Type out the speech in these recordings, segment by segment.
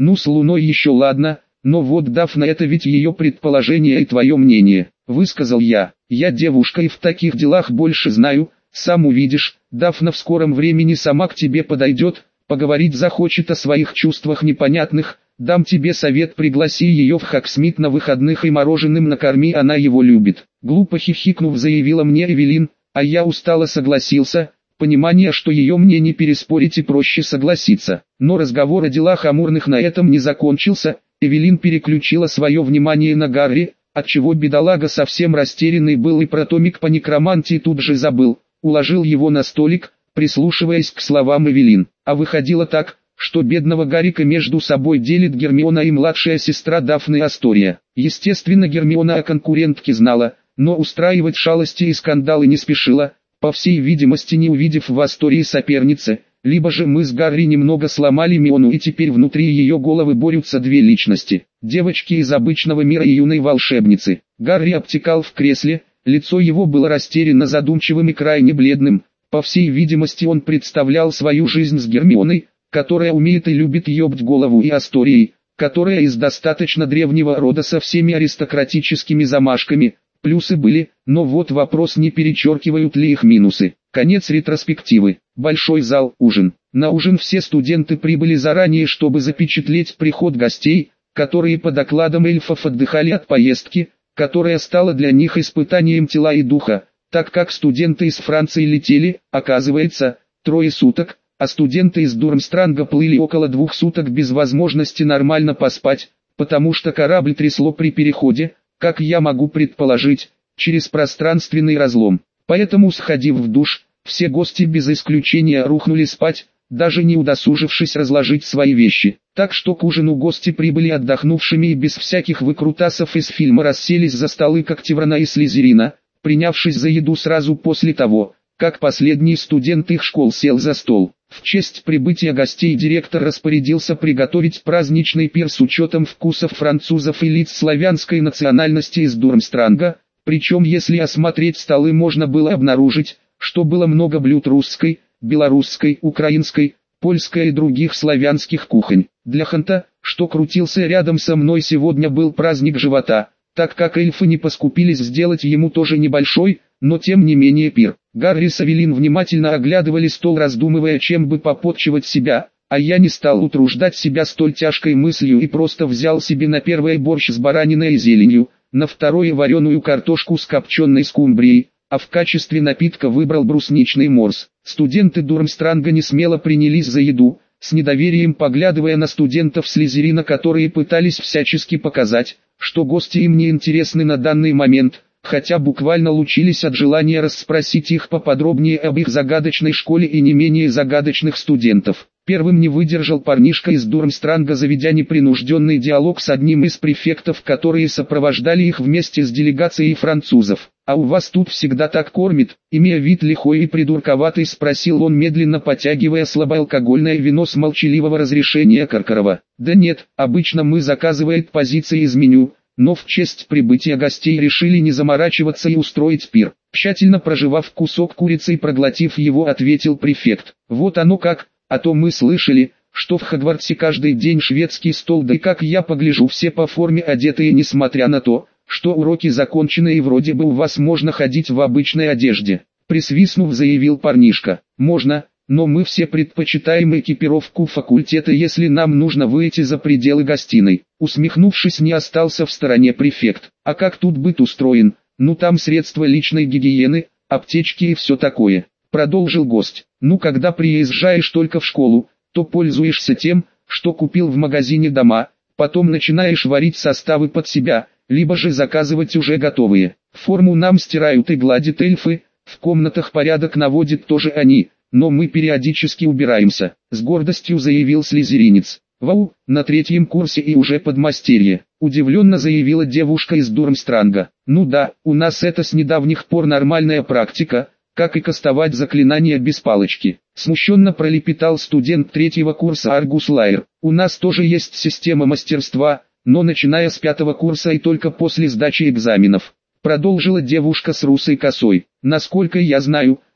Ну, с Луной еще ладно, но вот Дафна — это ведь ее предположение и твое мнение, высказал я. Я девушка и в таких делах больше знаю, сам увидишь, Дафна в скором времени сама к тебе подойдет, поговорить захочет о своих чувствах непонятных. Дам тебе совет: пригласи ее в Хоксмит на выходных и мороженым накорми, она его любит. Глупо хихикнув, заявила мне Эвелин, а я устало согласился. Понимание, что ее мне не переспорить и проще согласиться. Но разговор о делах амурных на этом не закончился. Эвелин переключила свое внимание на Гарри, отчего бедолага совсем растерянный был и про томик по некромантии тут же забыл. Уложил его на столик, прислушиваясь к словам Эвелин. А выходило так, что бедного Гаррика между собой делит Гермиона и младшая сестра Дафны Астория. Естественно, Гермиона о конкурентке знала, но устраивать шалости и скандалы не спешила, по всей видимости не увидев в Астории соперницы. Либо же мы с Гарри немного сломали Миону, и теперь внутри ее головы борются две личности, девочки из обычного мира и юной волшебницы. Гарри обтекал в кресле, лицо его было растерянно задумчивым и крайне бледным. По всей видимости, он представлял свою жизнь с Гермионой, которая умеет и любит ёбать голову, и Асторией, которая из достаточно древнего рода со всеми аристократическими замашками. Плюсы были, но вот вопрос, не перечеркивают ли их минусы. Конец ретроспективы. Большой зал, ужин. На ужин все студенты прибыли заранее, чтобы запечатлеть приход гостей, которые по докладам эльфов отдыхали от поездки, которая стала для них испытанием тела и духа, так как студенты из Франции летели, оказывается, 3 суток, а студенты из Дурмстранга плыли около 2 суток без возможности нормально поспать, потому что корабль трясло при переходе, как я могу предположить, через пространственный разлом. Поэтому, сходив в душ, все гости без исключения рухнули спать, даже не удосужившись разложить свои вещи. Так что к ужину гости прибыли отдохнувшими и без всяких выкрутасов из фильма расселись за столы как Теврона и Слизерина, принявшись за еду сразу после того, как последний студент их школ сел за стол. В честь прибытия гостей директор распорядился приготовить праздничный пир с учетом вкусов французов и лиц славянской национальности из Дурмстранга, причем если осмотреть столы, можно было обнаружить, что было много блюд русской, белорусской, украинской, польской и других славянских кухонь. Для Ханта, что крутился рядом со мной, сегодня был праздник живота, так как эльфы не поскупились сделать ему тоже небольшой, но тем не менее пир. Гарри с Эвелин внимательно оглядывали стол, раздумывая, чем бы попотчевать себя, а я не стал утруждать себя столь тяжкой мыслью и просто взял себе на первое борщ с бараниной и зеленью, на второе вареную картошку с копченой скумбрией, а в качестве напитка выбрал брусничный морс. Студенты Дурмстранга не смело принялись за еду, с недоверием поглядывая на студентов Слизерина, которые пытались всячески показать, что гости им не интересны на данный момент, хотя буквально лучились от желания расспросить их поподробнее об их загадочной школе и не менее загадочных студентов. Первым не выдержал парнишка из Дурмстранга, заведя непринужденный диалог с одним из префектов, которые сопровождали их вместе с делегацией французов. «А у вас тут всегда так кормит?» Имея вид лихой и придурковатый, спросил он, медленно потягивая слабоалкогольное вино с молчаливого разрешения Каркарова. «Да нет, обычно мы заказываем позиции из меню, но в честь прибытия гостей решили не заморачиваться и устроить пир». Тщательно прожевав кусок курицы и проглотив его, ответил префект. «Вот оно как, а то мы слышали, что в Хогвартсе каждый день шведский стол, да и как я погляжу, все по форме одетые, несмотря на то, что уроки закончены и вроде бы у вас можно ходить в обычной одежде». Присвистнув, заявил парнишка. «Можно, но мы все предпочитаем экипировку факультета, если нам нужно выйти за пределы гостиной». Усмехнувшись, не остался в стороне префект. «А как тут быт устроен? Ну там средства личной гигиены, аптечки и все такое», продолжил гость. «Ну когда приезжаешь только в школу, то пользуешься тем, что купил в магазине дома, потом начинаешь варить составы под себя, либо же заказывать уже готовые. Форму нам стирают и гладят эльфы, в комнатах порядок наводят тоже они, но мы периодически убираемся», с гордостью заявил слизеринец. «Вау, на 3-м курсе и уже подмастерье», удивленно заявила девушка из Дурмстранга. «Ну да, у нас это с недавних пор нормальная практика, как и кастовать заклинания без палочки», смущенно пролепетал студент 3-го курса Аргус Лайер. «У нас тоже есть система мастерства, но начиная с 5-го курса и только после сдачи экзаменов», продолжила девушка с русой косой. «Насколько я знаю,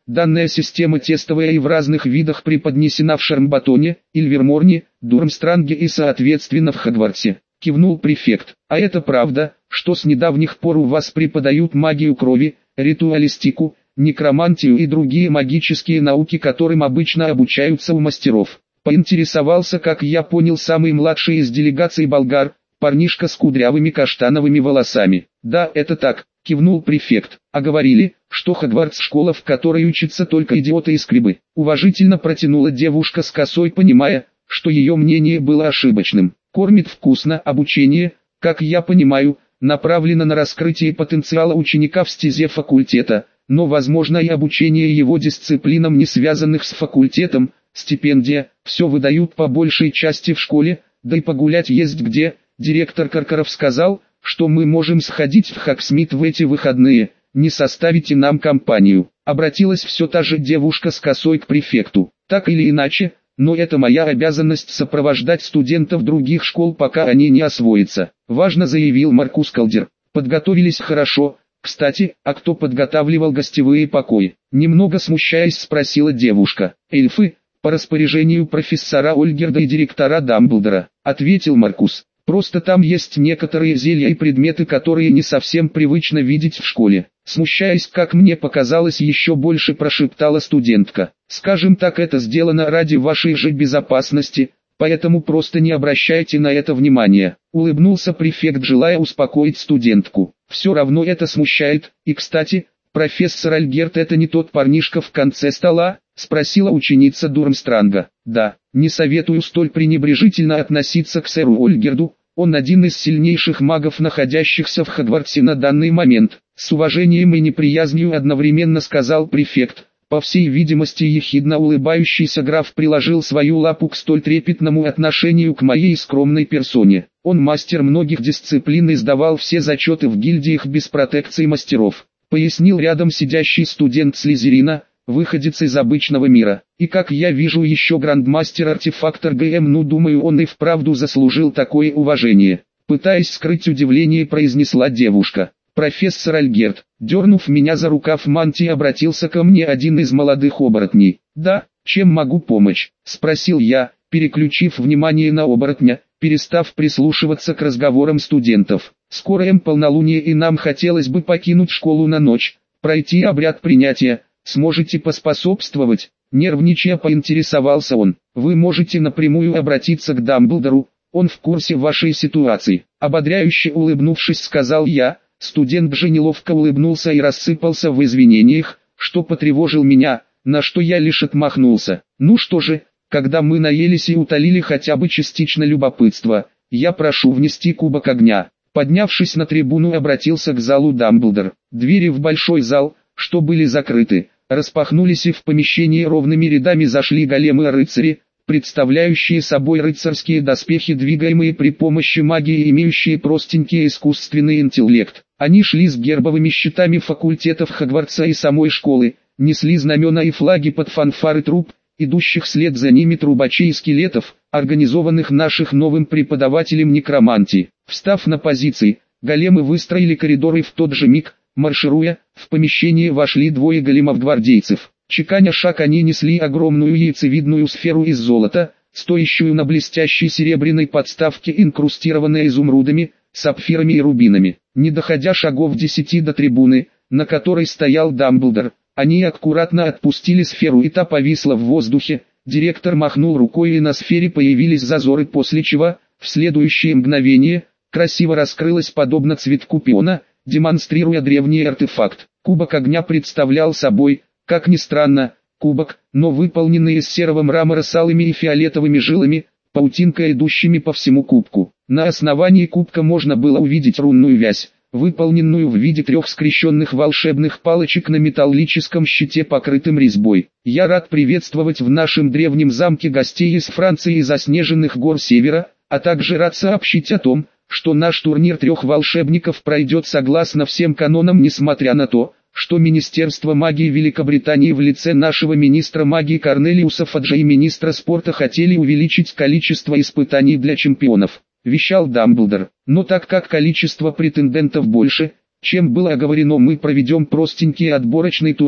Данная система тестовая и в разных видах преподнесена в Шармбатоне, Ильверморне, Дурмстранге и соответственно в Хогвартсе. Кивнул префект. А это правда, что с недавних пор у вас преподают магию крови, ритуалистику, некромантию и другие магические науки, которым обычно обучаются у мастеров? Поинтересовался, как я понял, самый младший из делегации болгар, парнишка с кудрявыми каштановыми волосами. Да, это так, кивнул префект. А говорили, что Хогвартс школа, в которой учатся только идиоты и скребы. Уважительно протянула девушка с косой, понимая, что ее мнение было ошибочным. Кормит вкусно, обучение, как я понимаю, направлено на раскрытие потенциала ученика в стезе факультета, но возможно и обучение его дисциплинам, не связанных с факультетом, стипендия, все выдают по большей части в школе, да и погулять есть где. Директор Каркаров сказал, что мы можем сходить в Хогсмит в эти выходные, не составите нам компанию. Обратилась все та же девушка с косой к префекту. Так или иначе, но это моя обязанность сопровождать студентов других школ, пока они не освоятся. Важно, заявил Маркус Калдер. Подготовились хорошо. Кстати, а кто подготавливал гостевые покои? Немного смущаясь, спросила девушка. Эльфы, по распоряжению профессора Ольгерда и директора Дамблдора, ответил Маркус. Просто там есть некоторые зелья и предметы, которые не совсем привычно видеть в школе. Смущаясь, как мне показалось, еще больше прошептала студентка. Скажем так, это сделано ради вашей же безопасности, поэтому просто не обращайте на это внимания. Улыбнулся префект, желая успокоить студентку. Все равно это смущает. И кстати, профессор Альгерт, это не тот парнишка в конце стола? Спросила ученица Дурмстранга. Да, не советую столь пренебрежительно относиться к сэру Ольгерду, он один из сильнейших магов, находящихся в Хогвартсе на данный момент. С уважением и неприязнью одновременно сказал префект. По всей видимости, ехидно улыбающийся граф приложил свою лапу к столь трепетному отношению к моей скромной персоне. Он мастер многих дисциплин и сдавал все зачеты в гильдиях без протекции мастеров, пояснил рядом сидящий студент Слизерина, выходец из обычного мира. И как я вижу, еще грандмастер-артефактор ГМ, ну думаю, он и вправду заслужил такое уважение. Пытаясь скрыть удивление, произнесла девушка. Профессор Альгерт, дернув меня за рукав мантии, обратился ко мне один из молодых оборотней. Да, чем могу помочь? Спросил я, переключив внимание на оборотня, перестав прислушиваться к разговорам студентов. Скоро полнолуние, и нам хотелось бы покинуть школу на ночь, пройти обряд принятия. Сможете поспособствовать? Нервничая, поинтересовался он. Вы можете напрямую обратиться к Дамблдору, он в курсе вашей ситуации. Ободряюще улыбнувшись, сказал я. Студент же неловко улыбнулся и рассыпался в извинениях, что потревожил меня, на что я лишь отмахнулся. Ну что же, когда мы наелись и утолили хотя бы частично любопытство, я прошу внести кубок огня. Поднявшись на трибуну, обратился к залу Дамблдор. Двери в большой зал, что были закрыты, распахнулись, и в помещении ровными рядами зашли големы-рыцари, представляющие собой рыцарские доспехи, двигаемые при помощи магии, имеющие простенький искусственный интеллект. Они шли с гербовыми щитами факультетов Хогвартса и самой школы, несли знамена и флаги под фанфары труп, идущих вслед за ними трубачей и скелетов, организованных наших новым преподавателем некромантии. Встав на позиции, големы выстроили коридоры, в тот же миг, маршируя, в помещение вошли двое големов-гвардейцев. Чеканя шаг, они несли огромную яйцевидную сферу из золота, стоящую на блестящей серебряной подставке, инкрустированной изумрудами, сапфирами и рубинами. Не доходя шагов 10 до трибуны, на которой стоял Дамблдор, они аккуратно отпустили сферу, и та повисла в воздухе. Директор махнул рукой, и на сфере появились зазоры, после чего, в следующее мгновение, красиво раскрылась подобно цветку пиона, демонстрируя древний артефакт. Кубок огня представлял собой, как ни странно, кубок, но выполненный из серого мрамора с алыми и фиолетовыми жилами, паутинкой, идущими по всему кубку. На основании кубка можно было увидеть рунную вязь, выполненную в виде 3 скрещенных волшебных палочек на металлическом щите, покрытым резьбой. Я рад приветствовать в нашем древнем замке гостей из Франции и заснеженных гор Севера, а также рад сообщить о том, что наш турнир 3 волшебников пройдет согласно всем канонам, несмотря на то, что Министерство магии Великобритании в лице нашего министра магии Корнелиуса Фаджа и министра спорта хотели увеличить количество испытаний для чемпионов, вещал Дамблдор. Но так как количество претендентов больше, чем было оговорено, мы проведем простенький отборочный турнир,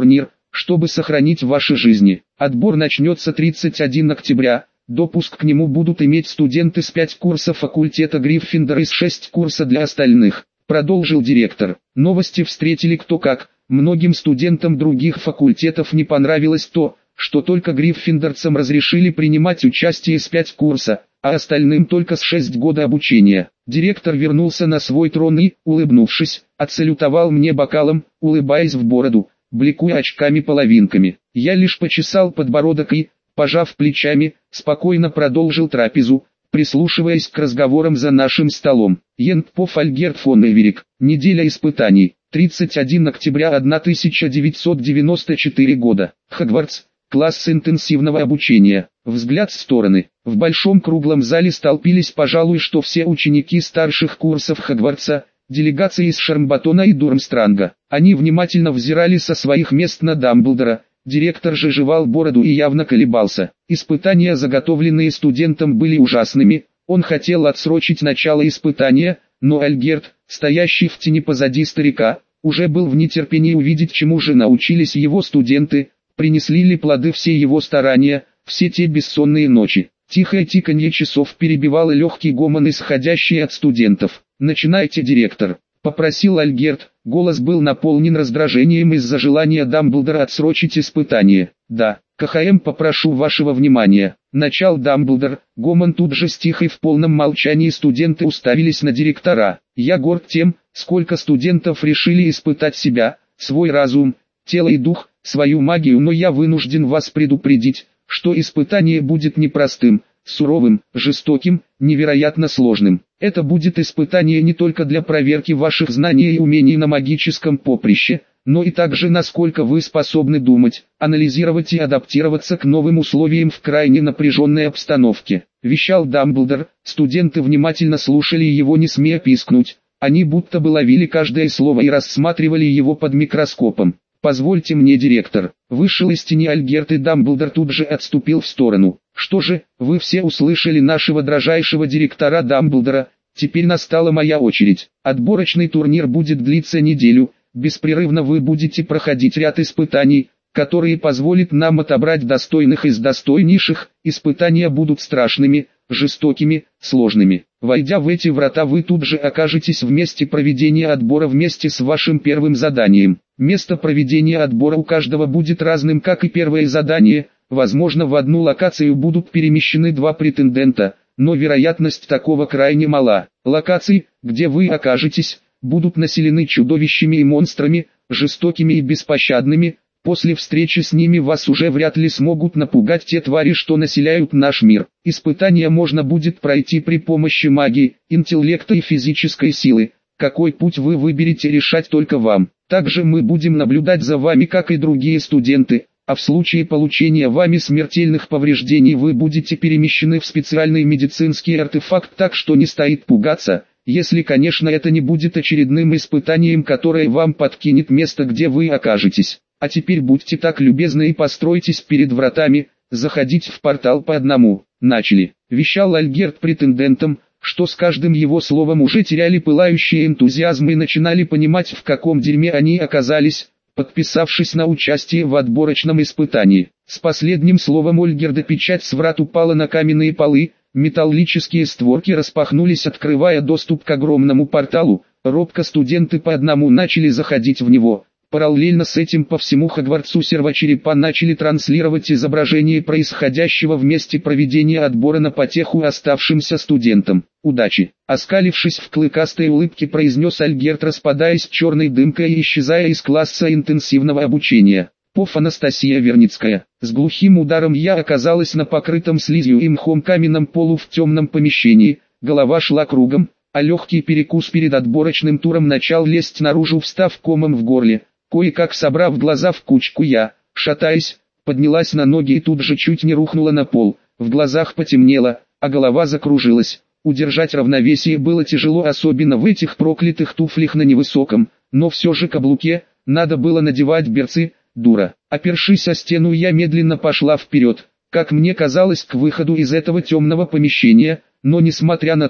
чтобы сохранить ваши жизни. Отбор начнется 31 октября. Допуск к нему будут иметь студенты с 5 курсов факультета Гриффиндора и с 6 курса для остальных. Продолжил директор. Новости встретили кто как. Многим студентам других факультетов не понравилось то, что только гриффиндорцам разрешили принимать участие с 5 курса, а остальным только с 6 года обучения. Директор вернулся на свой трон и, улыбнувшись, отсалютовал мне бокалом, улыбаясь в бороду, бликуя очками-половинками. Я лишь почесал подбородок и, пожав плечами, спокойно продолжил трапезу, прислушиваясь к разговорам за нашим столом. Ентпов Альгерт фон Эверик. Неделя испытаний. 31 октября 1994 года. Хогвартс. Класс интенсивного обучения. Взгляд в стороны. В большом круглом зале столпились, пожалуй, что все ученики старших курсов Хогвартса, делегации из Шармбатона и Дурмстранга. Они внимательно взирали со своих мест на Дамблдора. Директор же жевал бороду и явно колебался. Испытания, заготовленные студентам, были ужасными. Он хотел отсрочить начало испытания, но Альгерт, стоящий в тени позади старика, уже был в нетерпении увидеть, чему же научились его студенты, принесли ли плоды все его старания, все те бессонные ночи. Тихое тиканье часов перебивало легкий гомон, исходящий от студентов. «Начинайте, директор», — попросил Альгерт. Голос был наполнен раздражением из-за желания Дамблдора отсрочить испытание. «Да, КХМ, попрошу вашего внимания», — начал Дамблдор. Гомон тут же стих, и в полном молчании студенты уставились на директора. «Я горд тем, сколько студентов решили испытать себя, свой разум, тело и дух, свою магию, но я вынужден вас предупредить, что испытание будет непростым, суровым, жестоким, невероятно сложным. Это будет испытание не только для проверки ваших знаний и умений на магическом поприще, но и также насколько вы способны думать, анализировать и адаптироваться к новым условиям в крайне напряженной обстановке», — вещал Дамблдор. Студенты внимательно слушали его, не смея пискнуть. Они будто бы ловили каждое слово и рассматривали его под микроскопом. «Позвольте мне, директор», — вышел из тени Альгерт, и Дамблдор тут же отступил в сторону. «Что же, вы все услышали нашего дрожайшего директора Дамблдора, теперь настала моя очередь. Отборочный турнир будет длиться неделю, беспрерывно вы будете проходить ряд испытаний, которые позволят нам отобрать достойных из достойнейших. Испытания будут страшными, жестокими, сложными. Войдя в эти врата, вы тут же окажетесь в месте проведения отбора вместе с вашим первым заданием. Место проведения отбора у каждого будет разным, как и первое задание. Возможно, в одну локацию будут перемещены 2 претендента, но вероятность такого крайне мала. Локации, где вы окажетесь, будут населены чудовищами и монстрами, жестокими и беспощадными. После встречи с ними вас уже вряд ли смогут напугать те твари, что населяют наш мир. Испытания можно будет пройти при помощи магии, интеллекта и физической силы. Какой путь вы выберете, решать только вам. Также мы будем наблюдать за вами, как и другие студенты, а в случае получения вами смертельных повреждений вы будете перемещены в специальный медицинский артефакт, так что не стоит пугаться, если, конечно, это не будет очередным испытанием, которое вам подкинет место, где вы окажетесь. А теперь будьте так любезны и постройтесь перед вратами, заходить в портал по одному. Начали, вещал Альгерт претендентам, что с каждым его словом уже теряли пылающий энтузиазм и начинали понимать, в каком дерьме они оказались, подписавшись на участие в отборочном испытании. С последним словом Ольгерда печать с врат упала на каменные полы, металлические створки распахнулись, открывая доступ к огромному порталу. Робко студенты по одному начали заходить в него. Параллельно с этим по всему Хогвартсу сервочерепа начали транслировать изображение происходящего в месте проведения отбора на потеху оставшимся студентам. «Удачи!» Оскалившись в клыкастой улыбке, произнес Альгерт, распадаясь черной дымкой и исчезая из класса интенсивного обучения. Поф Анастасия Верницкая. С глухим ударом я оказалась на покрытом слизью и мхом каменном полу в темном помещении, голова шла кругом, а легкий перекус перед отборочным туром начал лезть наружу, встав комом в горле. Кое-как собрав глаза в кучку, я, шатаясь, поднялась на ноги и тут же чуть не рухнула на пол. В глазах потемнело, а голова закружилась. Удержать равновесие было тяжело, особенно в этих проклятых туфлях на невысоком, но все же каблуке, надо было надевать берцы, дура. Опершись о стену, я медленно пошла вперед, как мне казалось, к выходу из этого темного помещения, но несмотря на то,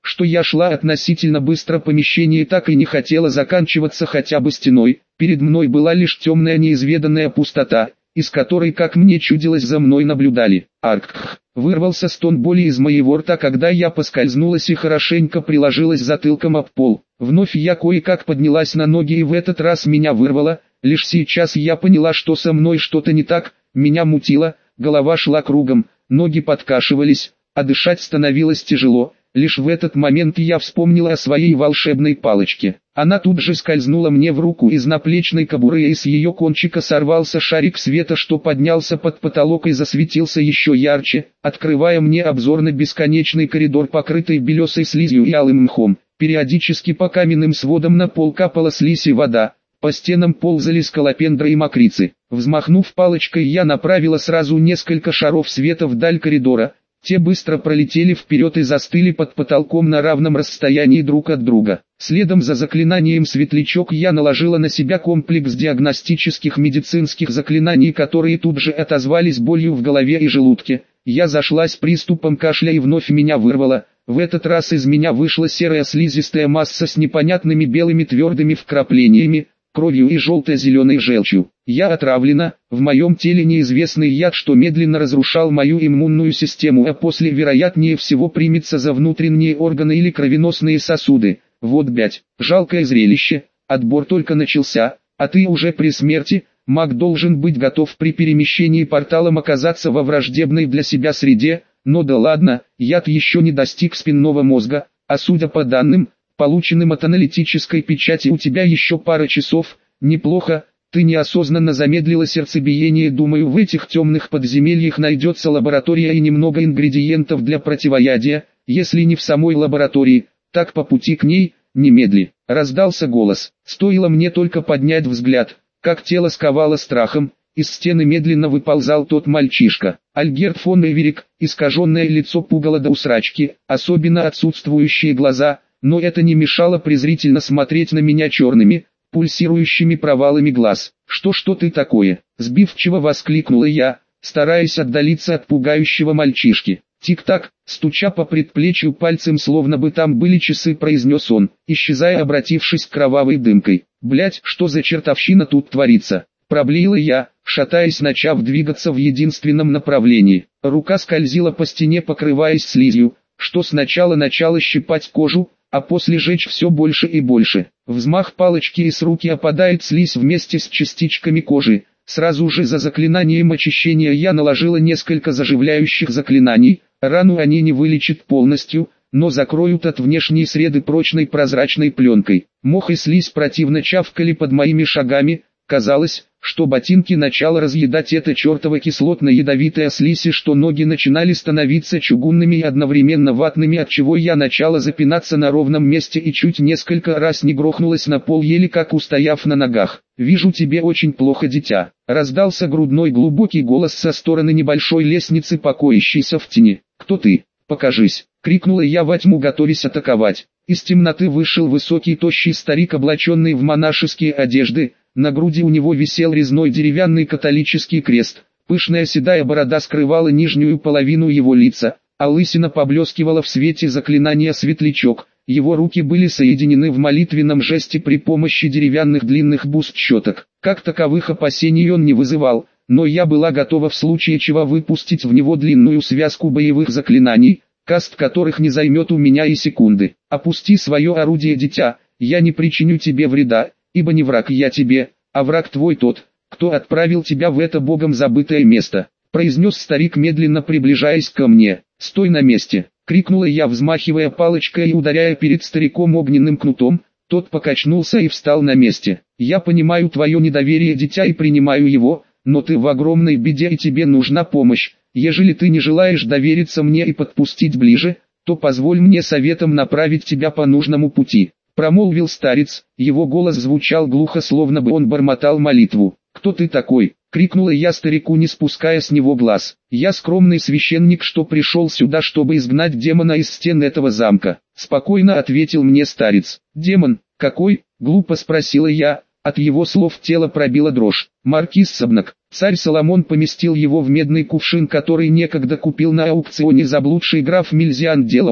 что я шла относительно быстро, помещение так и не хотело заканчиваться хотя бы стеной, перед мной была лишь темная неизведанная пустота, из которой, как мне чудилось, за мной наблюдали. Аркх! Вырвался стон боли из моего рта, когда я поскользнулась и хорошенько приложилась затылком об пол. Вновь я кое-как поднялась на ноги, и в этот раз меня вырвало. Лишь сейчас я поняла, что со мной что-то не так, меня мутило, голова шла кругом, ноги подкашивались, а дышать становилось тяжело. Лишь в этот момент я вспомнила о своей волшебной палочке. Она тут же скользнула мне в руку из наплечной кобуры, и с ее кончика сорвался шарик света, что поднялся под потолок и засветился еще ярче, открывая мне обзор на бесконечный коридор, покрытый белесой слизью и алым мхом. Периодически по каменным сводам на пол капала слизь и вода, по стенам ползали скалопендры и мокрицы. Взмахнув палочкой, я направила сразу несколько шаров света вдаль коридора. Те быстро пролетели вперед и застыли под потолком на равном расстоянии друг от друга. Следом за заклинанием «Светлячок» я наложила на себя комплекс диагностических медицинских заклинаний, которые тут же отозвались болью в голове и желудке. Я зашлась приступом кашля и вновь меня вырвало. В этот раз из меня вышла серая слизистая масса с непонятными белыми твердыми вкраплениями, кровью и желто-зеленой желчью. Я отравлена, в моем теле неизвестный яд, что медленно разрушал мою иммунную систему, а после вероятнее всего примется за внутренние органы или кровеносные сосуды. Вот блять, жалкое зрелище, отбор только начался, а ты уже при смерти. Маг должен быть готов при перемещении порталом оказаться во враждебной для себя среде, но да ладно, яд еще не достиг спинного мозга, а судя по данным, полученным от аналитической печати, у тебя еще пара часов. Неплохо, ты неосознанно замедлила сердцебиение. Думаю, в этих темных подземельях найдется лаборатория и немного ингредиентов для противоядия. Если не в самой лаборатории, так по пути к ней, немедли. Раздался голос. Стоило мне только поднять взгляд, как тело сковало страхом. Из стены медленно выползал тот мальчишка. Альгерт фон Эверик, искаженное лицо пугало до усрачки, особенно отсутствующие глаза, но это не мешало презрительно смотреть на меня черными, пульсирующими провалами глаз. «Что ты такое?» – сбивчиво воскликнула я, стараясь отдалиться от пугающего мальчишки. «Тик-так», стуча по предплечью пальцем, словно бы там были часы, произнес он, исчезая, обратившись к кровавой дымкой. «Блять, что за чертовщина тут творится?» – проблеяла я, шатаясь, начав двигаться в единственном направлении. Рука скользила по стене, покрываясь слизью, что сначала начало щипать кожу, а после жечь все больше и больше. Взмах палочки, и с руки опадает слизь вместе с частичками кожи. Сразу же за заклинанием очищения я наложила несколько заживляющих заклинаний. Рану они не вылечат полностью, но закроют от внешней среды прочной прозрачной пленкой. Мох и слизь противно чавкали под моими шагами. Казалось, что ботинки начала разъедать эта чертова кислотно-ядовитая слизь, и что ноги начинали становиться чугунными и одновременно ватными, от чего я начала запинаться на ровном месте и чуть несколько раз не грохнулась на пол, еле как устояв на ногах. «Вижу, тебе очень плохо, дитя», — раздался грудной глубокий голос со стороны небольшой лестницы, покоящейся в тени. «Кто ты? Покажись», — крикнула я во тьму, готовясь атаковать. Из темноты вышел высокий тощий старик, облаченный в монашеские одежды. На груди у него висел резной деревянный католический крест. Пышная седая борода скрывала нижнюю половину его лица, а лысина поблескивала в свете заклинания «Светлячок». Его руки были соединены в молитвенном жесте при помощи деревянных длинных бус-щеток. Как таковых опасений он не вызывал, но я была готова в случае чего выпустить в него длинную связку боевых заклинаний, каст которых не займет у меня и секунды. «Опусти свое орудие, дитя, я не причиню тебе вреда, ибо не враг я тебе, а враг твой тот, кто отправил тебя в это богом забытое место», произнес старик, медленно приближаясь ко мне. «Стой на месте», — крикнула я, взмахивая палочкой и ударяя перед стариком огненным кнутом. Тот покачнулся и встал на месте. «Я понимаю твое недоверие, дитя, и принимаю его, но ты в огромной беде и тебе нужна помощь. Ежели ты не желаешь довериться мне и подпустить ближе, то позволь мне советом направить тебя по нужному пути», промолвил старец. Его голос звучал глухо, словно бы он бормотал молитву. «Кто ты такой?» — крикнула я старику, не спуская с него глаз. «Я скромный священник, что пришел сюда, чтобы изгнать демона из стен этого замка», — спокойно ответил мне старец. «Демон? Какой?» — глупо спросила я. От его слов тело пробило дрожь. «Маркиз Сабнак, царь Соломон поместил его в медный кувшин, который некогда купил на аукционе заблудший граф Мильзиан Делаус.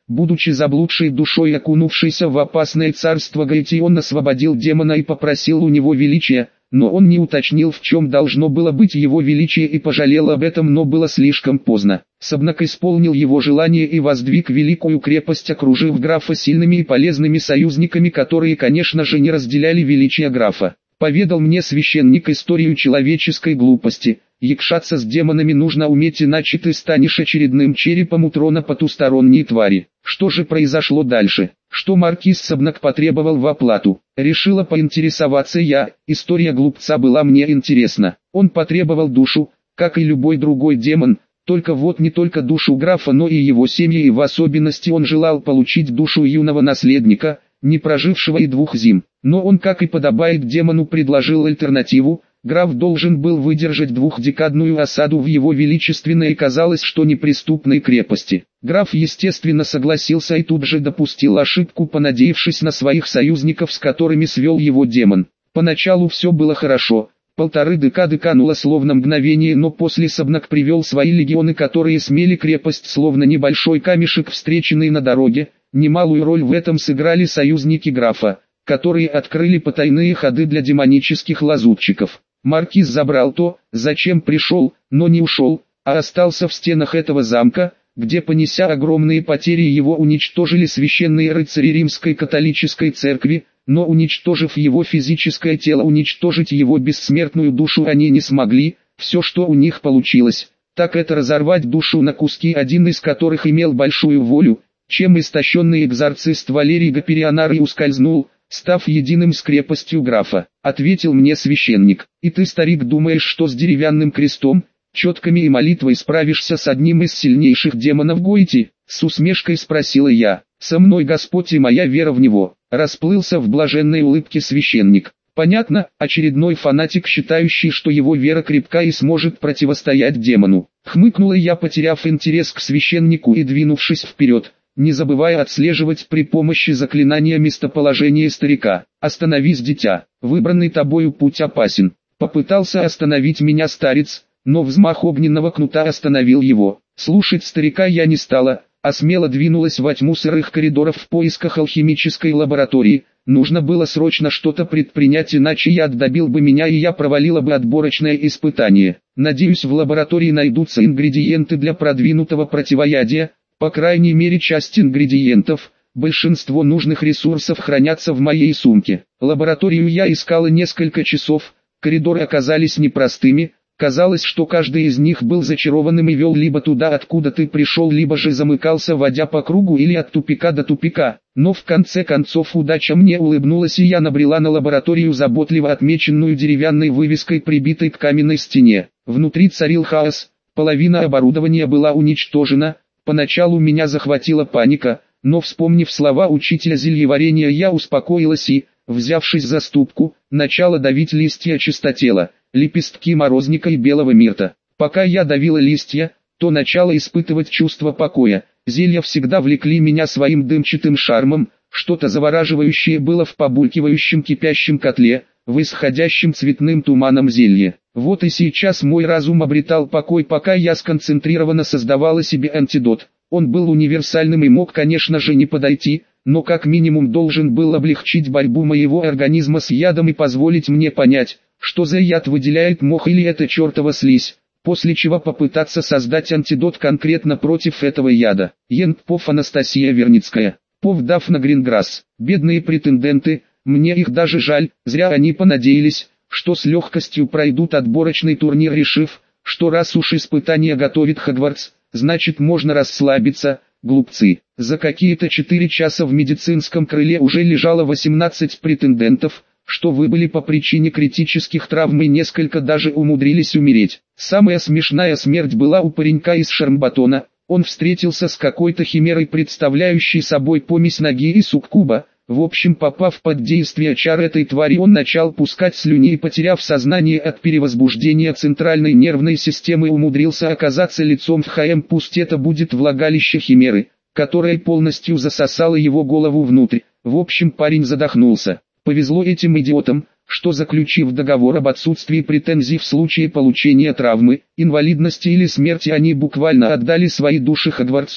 Будучи заблудшей душой и окунувшейся в опасное царство Гаити, он освободил демона и попросил у него величия, но он не уточнил, в чем должно было быть его величие, и пожалел об этом, но было слишком поздно. Собнак исполнил его желание и воздвиг великую крепость, окружив графа сильными и полезными союзниками, которые, конечно же, не разделяли величие графа. Поведал мне священник историю человеческой глупости. Якшаться с демонами нужно уметь, иначе ты станешь очередным черепом у трона потусторонней твари. Что же произошло дальше? Что маркиз Собнак потребовал в оплату? Решила поинтересоваться я. История глупца была мне интересна. Он потребовал душу, как и любой другой демон, только вот не только душу графа, но и его семьи, и в особенности он желал получить душу юного наследника, не прожившего и 2 зим. Но он, как и подобает демону, предложил альтернативу. Граф должен был выдержать 2-декадную осаду в его величественной и, казалось, что неприступной крепости. Граф естественно согласился и тут же допустил ошибку, понадеявшись на своих союзников, с которыми свел его демон. Поначалу все было хорошо. 1,5 декады кануло словно мгновение, но после Собнак привел свои легионы, которые смели крепость словно небольшой камешек, встреченный на дороге. Немалую роль в этом сыграли союзники графа, которые открыли потайные ходы для демонических лазутчиков. Маркиз забрал то, зачем пришел, но не ушел, а остался в стенах этого замка, где, понеся огромные потери, его уничтожили священные рыцари Римской католической церкви, но уничтожив его физическое тело, уничтожить его бессмертную душу они не смогли. Все, что у них получилось, так это разорвать душу на куски, один из которых имел большую волю, чем истощенный экзорцист Валерий Гаперионар и ускользнул, став единым с крепостью графа. Ответил мне священник: и ты, старик, думаешь, что с деревянным крестом, четками и молитвой справишься с одним из сильнейших демонов Гоити? С усмешкой спросила я. Со мной Господь и моя вера в Него. Расплылся в блаженной улыбке священник. Понятно, очередной фанатик, считающий, что его вера крепка и сможет противостоять демону. Хмыкнула я, потеряв интерес к священнику и двинувшись вперед, не забывая отслеживать при помощи заклинания местоположение старика. «Остановись, дитя, выбранный тобою путь опасен». Попытался остановить меня старец, но взмах огненного кнута остановил его. Слушать старика я не стала, а смело двинулась во тьму сырых коридоров в поисках алхимической лаборатории. Нужно было срочно что-то предпринять, иначе яд добил бы меня и я провалила бы отборочное испытание. Надеюсь, в лаборатории найдутся ингредиенты для продвинутого противоядия. По крайней мере, часть ингредиентов, большинство нужных ресурсов хранятся в моей сумке. Лабораторию я искала несколько часов, коридоры оказались непростыми, казалось, что каждый из них был зачарованным и вел либо туда, откуда ты пришел, либо же замыкался, водя по кругу, или от тупика до тупика. Но в конце концов удача мне улыбнулась, и я набрела на лабораторию, заботливо отмеченную деревянной вывеской, прибитой к каменной стене. Внутри царил хаос, половина оборудования была уничтожена. Поначалу меня захватила паника, но, вспомнив слова учителя зельеварения, я успокоилась и, взявшись за ступку, начала давить листья чистотела, лепестки морозника и белого мирта. Пока я давила листья, то начала испытывать чувство покоя. Зелья всегда влекли меня своим дымчатым шармом, что-то завораживающее было в побулькивающем кипящем котле, в исходящем цветным туманом зелье. Вот и сейчас мой разум обретал покой, пока я сконцентрированно создавала себе антидот. Он был универсальным и мог, конечно же, не подойти, но как минимум должен был облегчить борьбу моего организма с ядом и позволить мне понять, что за яд выделяет мох или это чертова слизь, после чего попытаться создать антидот конкретно против этого яда. Янтпов Анастасия Верницкая, Пов Дафна Гринграсс. Бедные претенденты, мне их даже жаль, зря они понадеялись, что с легкостью пройдут отборочный турнир, решив, что раз уж испытание готовит Хогвартс, значит можно расслабиться. Глупцы. За какие-то 4 часа в медицинском крыле уже лежало 18 претендентов, что выбыли по причине критических травм и несколько даже умудрились умереть. Самая смешная смерть была у паренька из Шармбатона. Он встретился с какой-то химерой, представляющей собой помесь ноги и суккуба. В общем, попав под действие чар этой твари, он начал пускать слюни и, потеряв сознание от перевозбуждения центральной нервной системы, умудрился оказаться лицом в ХМ. Пусть это будет влагалище химеры, которая полностью засосала его голову внутрь. В общем, парень задохнулся. Повезло этим идиотам, что, заключив договор об отсутствии претензий в случае получения травмы, инвалидности или смерти, они буквально отдали свои души Хогвартсу,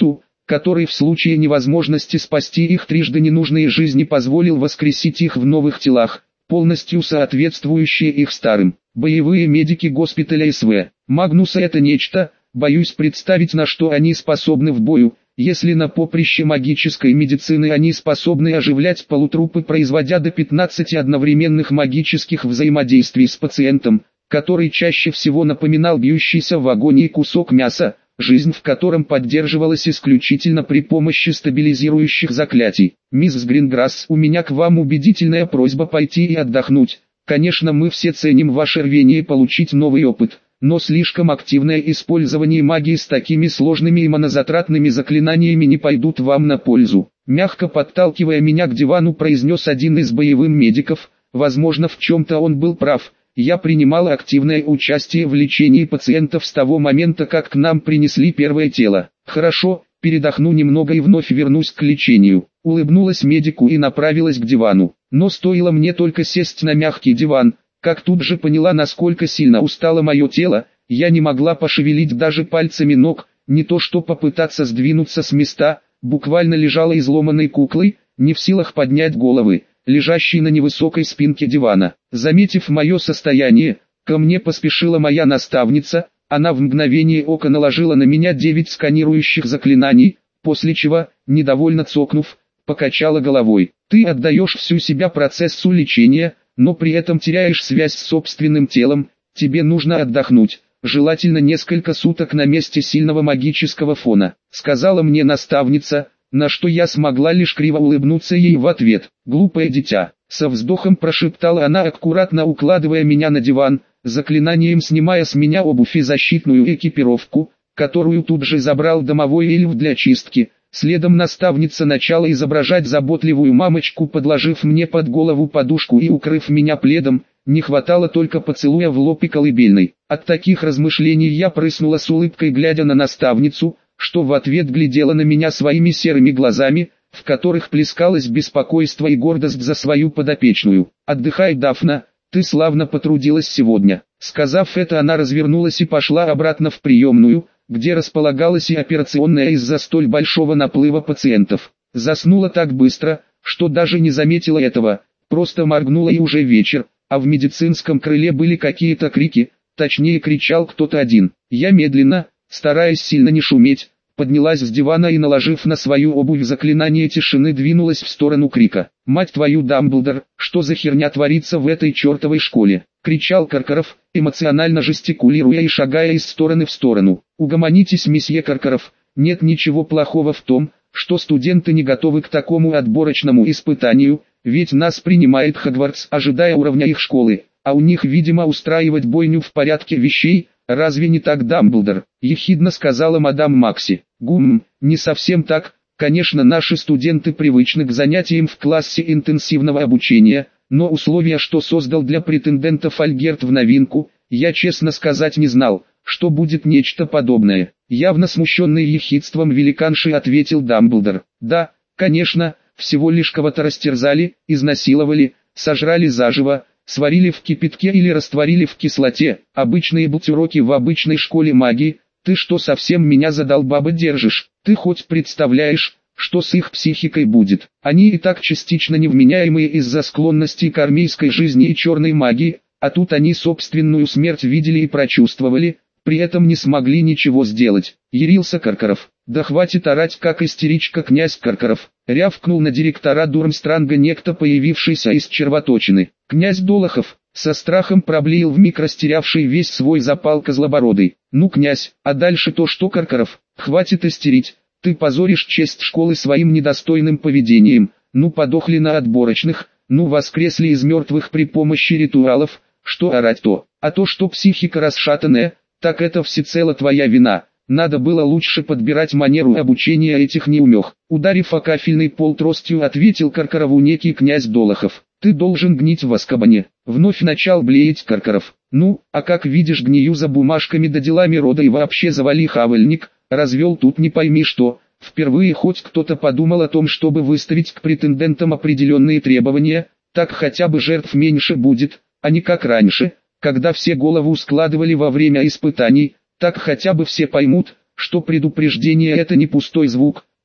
который в случае невозможности спасти их трижды ненужные жизни позволил воскресить их в новых телах, полностью соответствующие их старым. Боевые медики госпиталя СВ Магнуса — это нечто, боюсь представить, на что они способны в бою, если на поприще магической медицины они способны оживлять полутрупы, производя до 15 одновременных магических взаимодействий с пациентом, который чаще всего напоминал бьющийся в агонии кусок мяса, жизнь в котором поддерживалась исключительно при помощи стабилизирующих заклятий. «Мисс Гринграсс, у меня к вам убедительная просьба пойти и отдохнуть. Конечно, мы все ценим ваше рвение получить новый опыт, но слишком активное использование магии с такими сложными и монозатратными заклинаниями не пойдут вам на пользу». Мягко подталкивая меня к дивану, произнес один из боевых медиков. Возможно, в чем-то он был прав. Я принимал активное участие в лечении пациентов с того момента, как к нам принесли первое тело. «Хорошо, передохну немного и вновь вернусь к лечению», — улыбнулась медику и направилась к дивану. Но стоило мне только сесть на мягкий диван, как тут же поняла, насколько сильно устало мое тело. Я не могла пошевелить даже пальцами ног, не то что попытаться сдвинуться с места, буквально лежала изломанной куклой, не в силах поднять головы, лежащей на невысокой спинке дивана. Заметив мое состояние, ко мне поспешила моя наставница. Она в мгновение ока наложила на меня 9 сканирующих заклинаний, после чего, недовольно цокнув, покачала головой. «Ты отдаешь всю себя процессу лечения, но при этом теряешь связь с собственным телом. Тебе нужно отдохнуть, желательно несколько суток на месте сильного магического фона», — сказала мне наставница, на что я смогла лишь криво улыбнуться ей в ответ. «Глупое дитя», — со вздохом прошептала она, аккуратно укладывая меня на диван, заклинанием снимая с меня обувь и защитную экипировку, которую тут же забрал домовой эльф для чистки. Следом наставница начала изображать заботливую мамочку, подложив мне под голову подушку и укрыв меня пледом. Не хватало только поцелуя в лоб и колыбельной. От таких размышлений я прыснула с улыбкой, глядя на наставницу, что в ответ глядела на меня своими серыми глазами, в которых плескалось беспокойство и гордость за свою подопечную. «Отдыхай, Дафна, ты славно потрудилась сегодня». Сказав это, она развернулась и пошла обратно в приемную, где располагалась и операционная из-за столь большого наплыва пациентов. Заснула так быстро, что даже не заметила этого, просто моргнула и уже вечер, а в медицинском крыле были какие-то крики, точнее кричал кто-то один. Я медленно, стараясь сильно не шуметь, поднялась с дивана и, наложив на свою обувь заклинание тишины, двинулась в сторону крика. «Мать твою, Дамблдор, что за херня творится в этой чертовой школе?» — кричал Каркаров, эмоционально жестикулируя и шагая из стороны в сторону. «Угомонитесь, месье Каркаров, нет ничего плохого в том, что студенты не готовы к такому отборочному испытанию, ведь нас принимает Хогвартс, ожидая уровня их школы, а у них, видимо, устраивать бойню в порядке вещей. Разве не так, Дамблдор?» — ехидно сказала мадам Макси. Не совсем так. Конечно, наши студенты привычны к занятиям в классе интенсивного обучения, но условия, что создал для претендентов Альгерт, в новинку. Я, честно сказать, не знал, что будет нечто подобное. Явно смущенный ехидством великанши ответил Дамблдор. «Да, конечно, всего лишь кого-то растерзали, изнасиловали, сожрали заживо, сварили в кипятке или растворили в кислоте. Обычные бутероки в обычной школе магии. Ты что, совсем меня за долбаба держишь? Ты хоть представляешь, что с их психикой будет? Они и так частично невменяемые из-за склонностей к армейской жизни и черной магии, а тут они собственную смерть видели и прочувствовали, при этом не смогли ничего сделать». Ярился Каркаров. «Да хватит орать, как истеричка, князь Каркаров», — рявкнул на директора Дурмстранга некто, появившийся из червоточины. «Князь Долохов», — со страхом проблеял вмиг растерявший весь свой запал Козлобородый. «Ну, князь, а дальше то что, Каркаров? Хватит истерить, ты позоришь честь школы своим недостойным поведением. Ну, подохли на отборочных, ну, воскресли из мертвых при помощи ритуалов. Что орать-то? А то, что психика расшатанная, так это всецело твоя вина. Надо было лучше подбирать манеру обучения этих неумех». Ударив о кафельный пол тростью, ответил Каркарову некий князь Долохов. «Ты должен гнить в Азкабане». Вновь начал блеять Каркаров. «Ну, а как видишь, гнию за бумажками да делами рода и вообще завали хавальник», развел тут не пойми что. Впервые хоть кто-то подумал о том, чтобы выставить к претендентам определенные требования, так хотя бы жертв меньше будет, а не как раньше, когда все голову складывали во время испытаний. Так хотя бы все поймут, что предупреждение — это не пустой звук,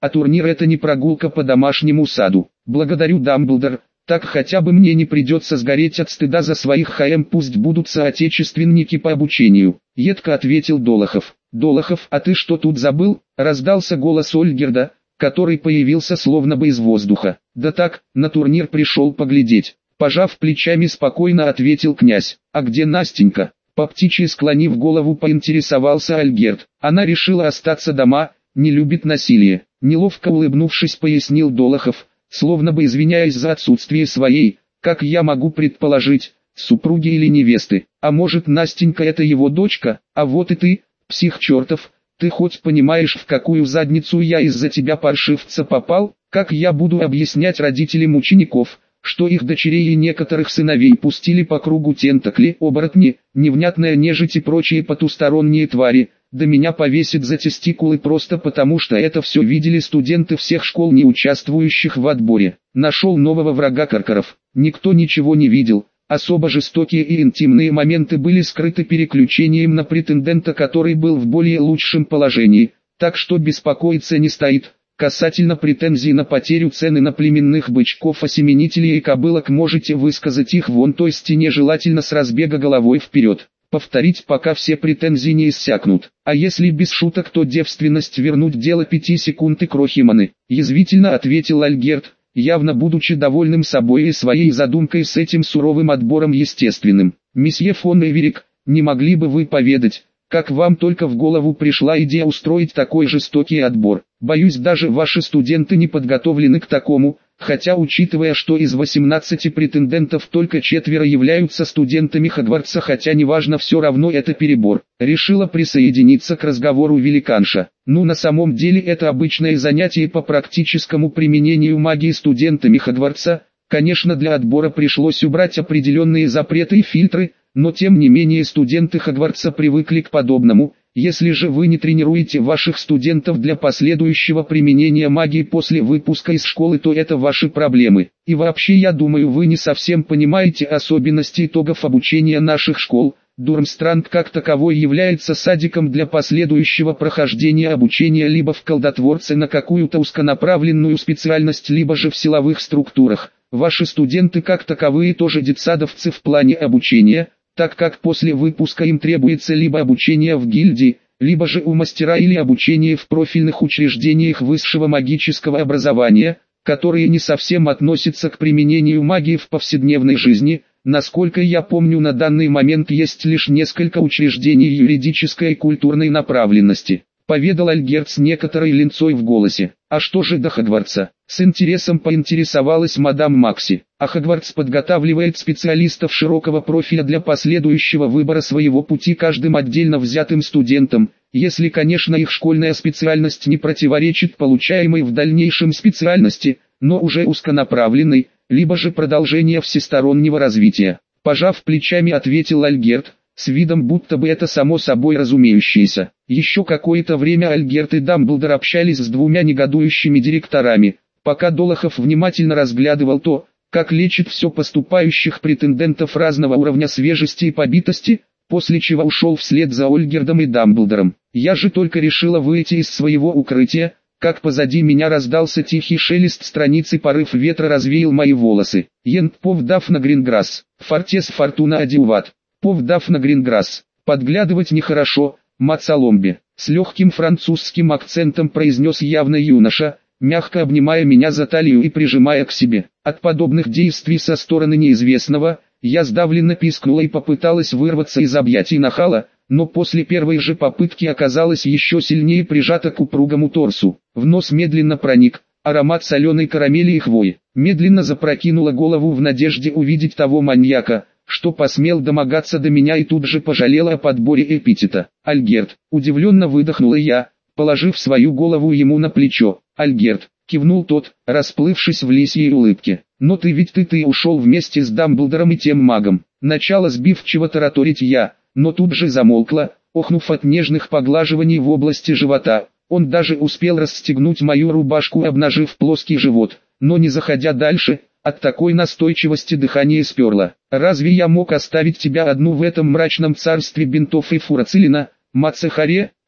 а турнир это не прогулка по домашнему саду. Благодарю, Дамблдор, так хотя бы мне не придется сгореть от стыда за своих ХМ, пусть будут соотечественники по обучению. Едко ответил Долохов. Долохов, а ты что тут забыл? Раздался голос Ольгерда, который появился словно бы из воздуха. Да так, на турнир пришел поглядеть. Пожав плечами, спокойно ответил князь. А где Настенька? По птичьи склонив голову, поинтересовался Альгерд. Она решила остаться дома, не любит насилие. Неловко улыбнувшись, пояснил Долохов, словно бы извиняясь за отсутствие своей, как я могу предположить, супруги или невесты. А может, Настенька это его дочка? А вот и ты, псих чертов, ты хоть понимаешь, в какую задницу я из-за тебя, паршивца, попал? Как я буду объяснять родителям учеников, что их дочерей и некоторых сыновей пустили по кругу тентакли, оборотни, невнятная нежить и прочие потусторонние твари, да меня повесят за тестикулы просто потому, что это все видели студенты всех школ, не участвующих в отборе. Нашел нового врага Каркаров. Никто ничего не видел. Особо жестокие и интимные моменты были скрыты переключением на претендента, который был в более лучшем положении, так что беспокоиться не стоит. Касательно претензий на потерю цены на племенных бычков, осеменителей и кобылок, можете высказать их вон той стене, желательно с разбега головой вперед. Повторить, пока все претензии не иссякнут. А если без шуток, то девственность вернуть — дело 5 секунд и крохи маны. Язвительно ответил Альгерд, явно будучи довольным собой и своей задумкой с этим суровым отбором естественным. Месье фон Эверик, не могли бы вы поведать, как вам только в голову пришла идея устроить такой жестокий отбор? Боюсь, даже ваши студенты не подготовлены к такому, хотя учитывая, что из 18 претендентов только 4 являются студентами Хогвартса, хотя неважно, все равно это перебор. Решила присоединиться к разговору великанша. Ну, на самом деле это обычное занятие по практическому применению магии студентами Хогвартса. Конечно, для отбора пришлось убрать определенные запреты и фильтры, но тем не менее студенты Хогвартса привыкли к подобному. Если же вы не тренируете ваших студентов для последующего применения магии после выпуска из школы, то это ваши проблемы. И вообще, я думаю, вы не совсем понимаете особенности итогов обучения наших школ. Дурмстранг как таковой является садиком для последующего прохождения обучения либо в колдотворце на какую-то узконаправленную специальность, либо же в силовых структурах. Ваши студенты как таковые тоже детсадовцы в плане обучения, так как после выпуска им требуется либо обучение в гильдии, либо же у мастера или обучение в профильных учреждениях высшего магического образования, которые не совсем относятся к применению магии в повседневной жизни. Насколько я помню, на данный момент есть лишь несколько учреждений юридической и культурной направленности. Поведал Альгерд с некоторой линцой в голосе. А что же до Хогвартса? С интересом поинтересовалась мадам Макси. А Хогвартс подготавливает специалистов широкого профиля для последующего выбора своего пути каждым отдельно взятым студентам, если, конечно, их школьная специальность не противоречит получаемой в дальнейшем специальности, но уже узконаправленной, либо же продолжение всестороннего развития. Пожав плечами, ответил Альгерд, с видом будто бы это само собой разумеющееся. Еще какое-то время Альгерд и Дамблдор общались с двумя негодующими директорами, пока Долохов внимательно разглядывал то, как лечит все поступающих претендентов разного уровня свежести и побитости, после чего ушел вслед за Ольгердом и Дамблдором. Я же только решила выйти из своего укрытия, как позади меня раздался тихий шелест страниц и порыв ветра развеял мои волосы. Йент пов Дафна Гринграсс, Фортес Фортуна Адиуват. Пов Дафна Гринграсс. Подглядывать нехорошо, Мацаломби. С легким французским акцентом произнес явно юноша, мягко обнимая меня за талию и прижимая к себе. От подобных действий со стороны неизвестного, я сдавленно пискнула и попыталась вырваться из объятий нахала, но после первой же попытки оказалась еще сильнее прижата к упругому торсу. В нос медленно проник аромат соленой карамели и хвои. Медленно запрокинула голову в надежде увидеть того маньяка, что посмел домогаться до меня, и тут же пожалела о подборе эпитета. Альгерд, удивленно выдохнула я, положив свою голову ему на плечо. Альгерд, кивнул тот, расплывшись в лисьей улыбке. Но ты ведь ты ушел вместе с Дамблдором и тем магом. Начала сбивчиво тараторить я, но тут же замолкла, охнув от нежных поглаживаний в области живота. Он даже успел расстегнуть мою рубашку, обнажив плоский живот, но не заходя дальше. От такой настойчивости дыхание сперло. Разве я мог оставить тебя одну в этом мрачном царстве бинтов и фурацилина, Мацехаре?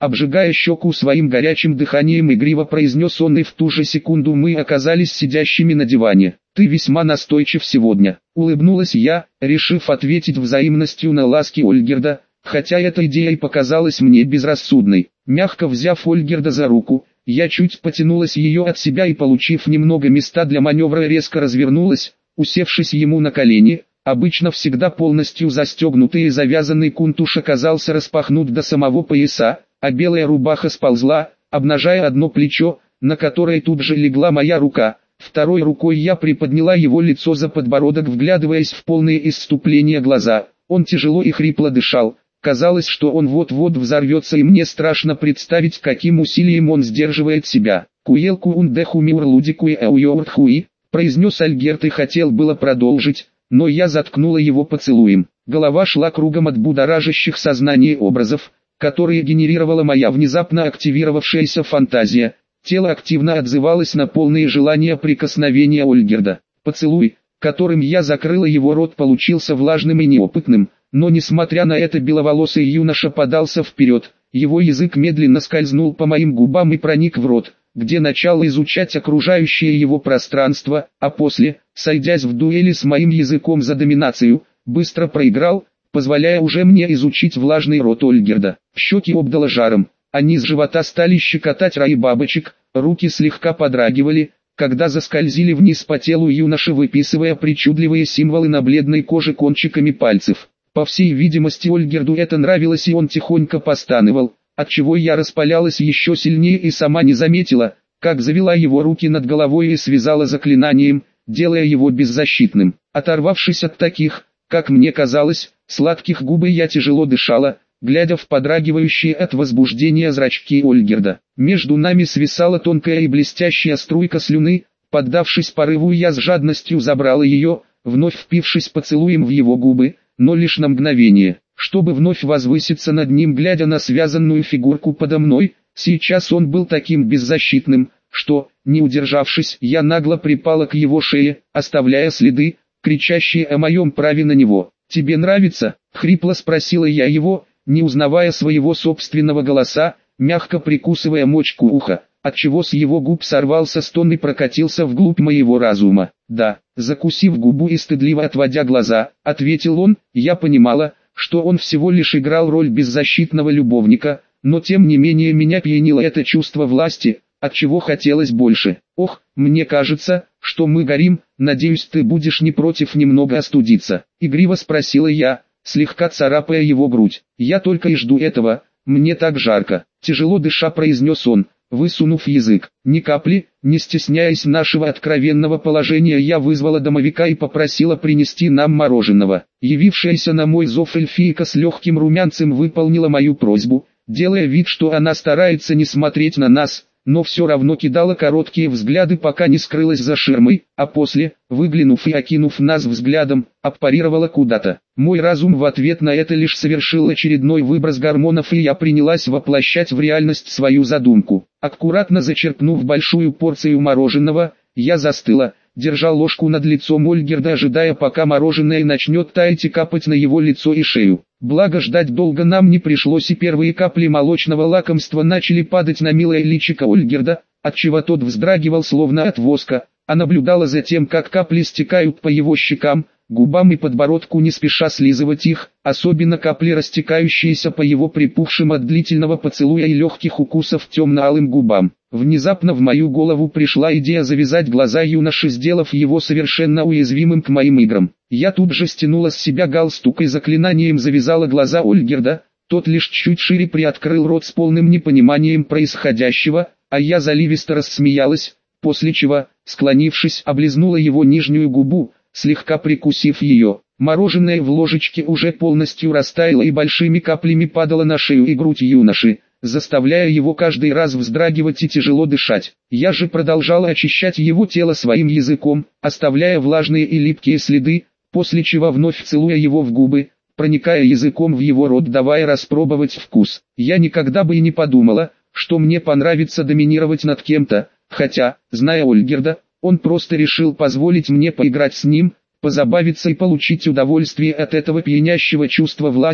обжигая щеку своим горячим дыханием, игриво произнес он, и в ту же секунду мы оказались сидящими на диване. «Ты весьма настойчив сегодня», — улыбнулась я, решив ответить взаимностью на ласки Ольгерда, хотя эта идея и показалась мне безрассудной. Мягко взяв Ольгерда за руку, я чуть потянулась ее от себя и, получив немного места для маневра, резко развернулась, усевшись ему на колени. Обычно всегда полностью застегнутый и завязанный кунтуш оказался распахнут до самого пояса, а белая рубаха сползла, обнажая одно плечо, на которое тут же легла моя рука. Второй рукой я приподняла его лицо за подбородок, вглядываясь в полные исступления глаза. Он тяжело и хрипло дышал. Казалось, что он вот-вот взорвется, и мне страшно представить, каким усилием он сдерживает себя. «Куелку ундеху миурлудикуи эуйортхуи», произнес Ольгерд и хотел было продолжить, но я заткнула его поцелуем. Голова шла кругом от будоражащих сознание образов, которые генерировала моя внезапно активировавшаяся фантазия. Тело активно отзывалось на полные желания прикосновения Ольгерда. Поцелуй, которым я закрыла его рот, получился влажным и неопытным, но несмотря на это беловолосый юноша подался вперед. Его язык медленно скользнул по моим губам и проник в рот, где начал изучать окружающее его пространство, а после, сойдясь в дуэли с моим языком за доминацию, быстро проиграл, позволяя уже мне изучить влажный рот Ольгерда. Щеки обдало жаром, а низ живота стали щекотать раи бабочек, руки слегка подрагивали, когда заскользили вниз по телу юноши, выписывая причудливые символы на бледной коже кончиками пальцев. По всей видимости, Ольгерду это нравилось, и он тихонько постанывал, отчего я распалялась еще сильнее и сама не заметила, как завела его руки над головой и связала заклинанием, делая его беззащитным. Оторвавшись от таких, как мне казалось, сладких губ, я тяжело дышала, глядя в подрагивающие от возбуждения зрачки Ольгерда. Между нами свисала тонкая и блестящая струйка слюны. Поддавшись порыву, я с жадностью забрала ее, вновь впившись поцелуем в его губы, но лишь на мгновение, чтобы вновь возвыситься над ним, глядя на связанную фигурку подо мной. Сейчас он был таким беззащитным, что, не удержавшись, я нагло припала к его шее, оставляя следы, кричащие о моем праве на него. «Тебе нравится?» — хрипло спросила я его, не узнавая своего собственного голоса, мягко прикусывая мочку уха, отчего с его губ сорвался стон и прокатился вглубь моего разума. «Да», — закусив губу и стыдливо отводя глаза, ответил он. Я понимала, что он всего лишь играл роль беззащитного любовника, но тем не менее меня пьянило это чувство власти, отчего хотелось больше. «Ох, мне кажется, что мы горим, надеюсь, ты будешь не против немного остудиться?» — игриво спросила я, слегка царапая его грудь. «Я только и жду этого, мне так жарко», — тяжело дыша произнес он, высунув язык. Ни капли, не стесняясь нашего откровенного положения, я вызвала домовика и попросила принести нам мороженого. Явившаяся на мой зов эльфийка с легким румянцем выполнила мою просьбу, делая вид, что она старается не смотреть на нас, но все равно кидала короткие взгляды, пока не скрылась за ширмой, а после, выглянув и окинув нас взглядом, аппарировала куда-то. Мой разум в ответ на это лишь совершил очередной выброс гормонов, и я принялась воплощать в реальность свою задумку. Аккуратно зачерпнув большую порцию мороженого, я застыла, держа ложку над лицом Ольгерда, ожидая, пока мороженое начнет таять и капать на его лицо и шею. Благо, ждать долго нам не пришлось, и первые капли молочного лакомства начали падать на милое личико Ольгерда, отчего тот вздрагивал словно от воска, а наблюдала за тем, как капли стекают по его щекам, губам и подбородку, не спеша слизывать их, особенно капли, растекающиеся по его припухшим от длительного поцелуя и легких укусов темно-алым губам. Внезапно в мою голову пришла идея завязать глаза юноши, сделав его совершенно уязвимым к моим играм. Я тут же стянула с себя галстук и заклинанием завязала глаза Ольгерда. Тот лишь чуть шире приоткрыл рот с полным непониманием происходящего, а я заливисто рассмеялась, после чего, склонившись, облизнула его нижнюю губу, слегка прикусив ее. Мороженое в ложечке уже полностью растаяло и большими каплями падало на шею и грудь юноши, заставляя его каждый раз вздрагивать и тяжело дышать. Я же продолжала очищать его тело своим языком, оставляя влажные и липкие следы, после чего вновь целуя его в губы, проникая языком в его рот, давая распробовать вкус. Я никогда бы и не подумала, что мне понравится доминировать над кем-то, хотя, зная Ольгерда, он просто решил позволить мне поиграть с ним, позабавиться и получить удовольствие от этого пьянящего чувства власти,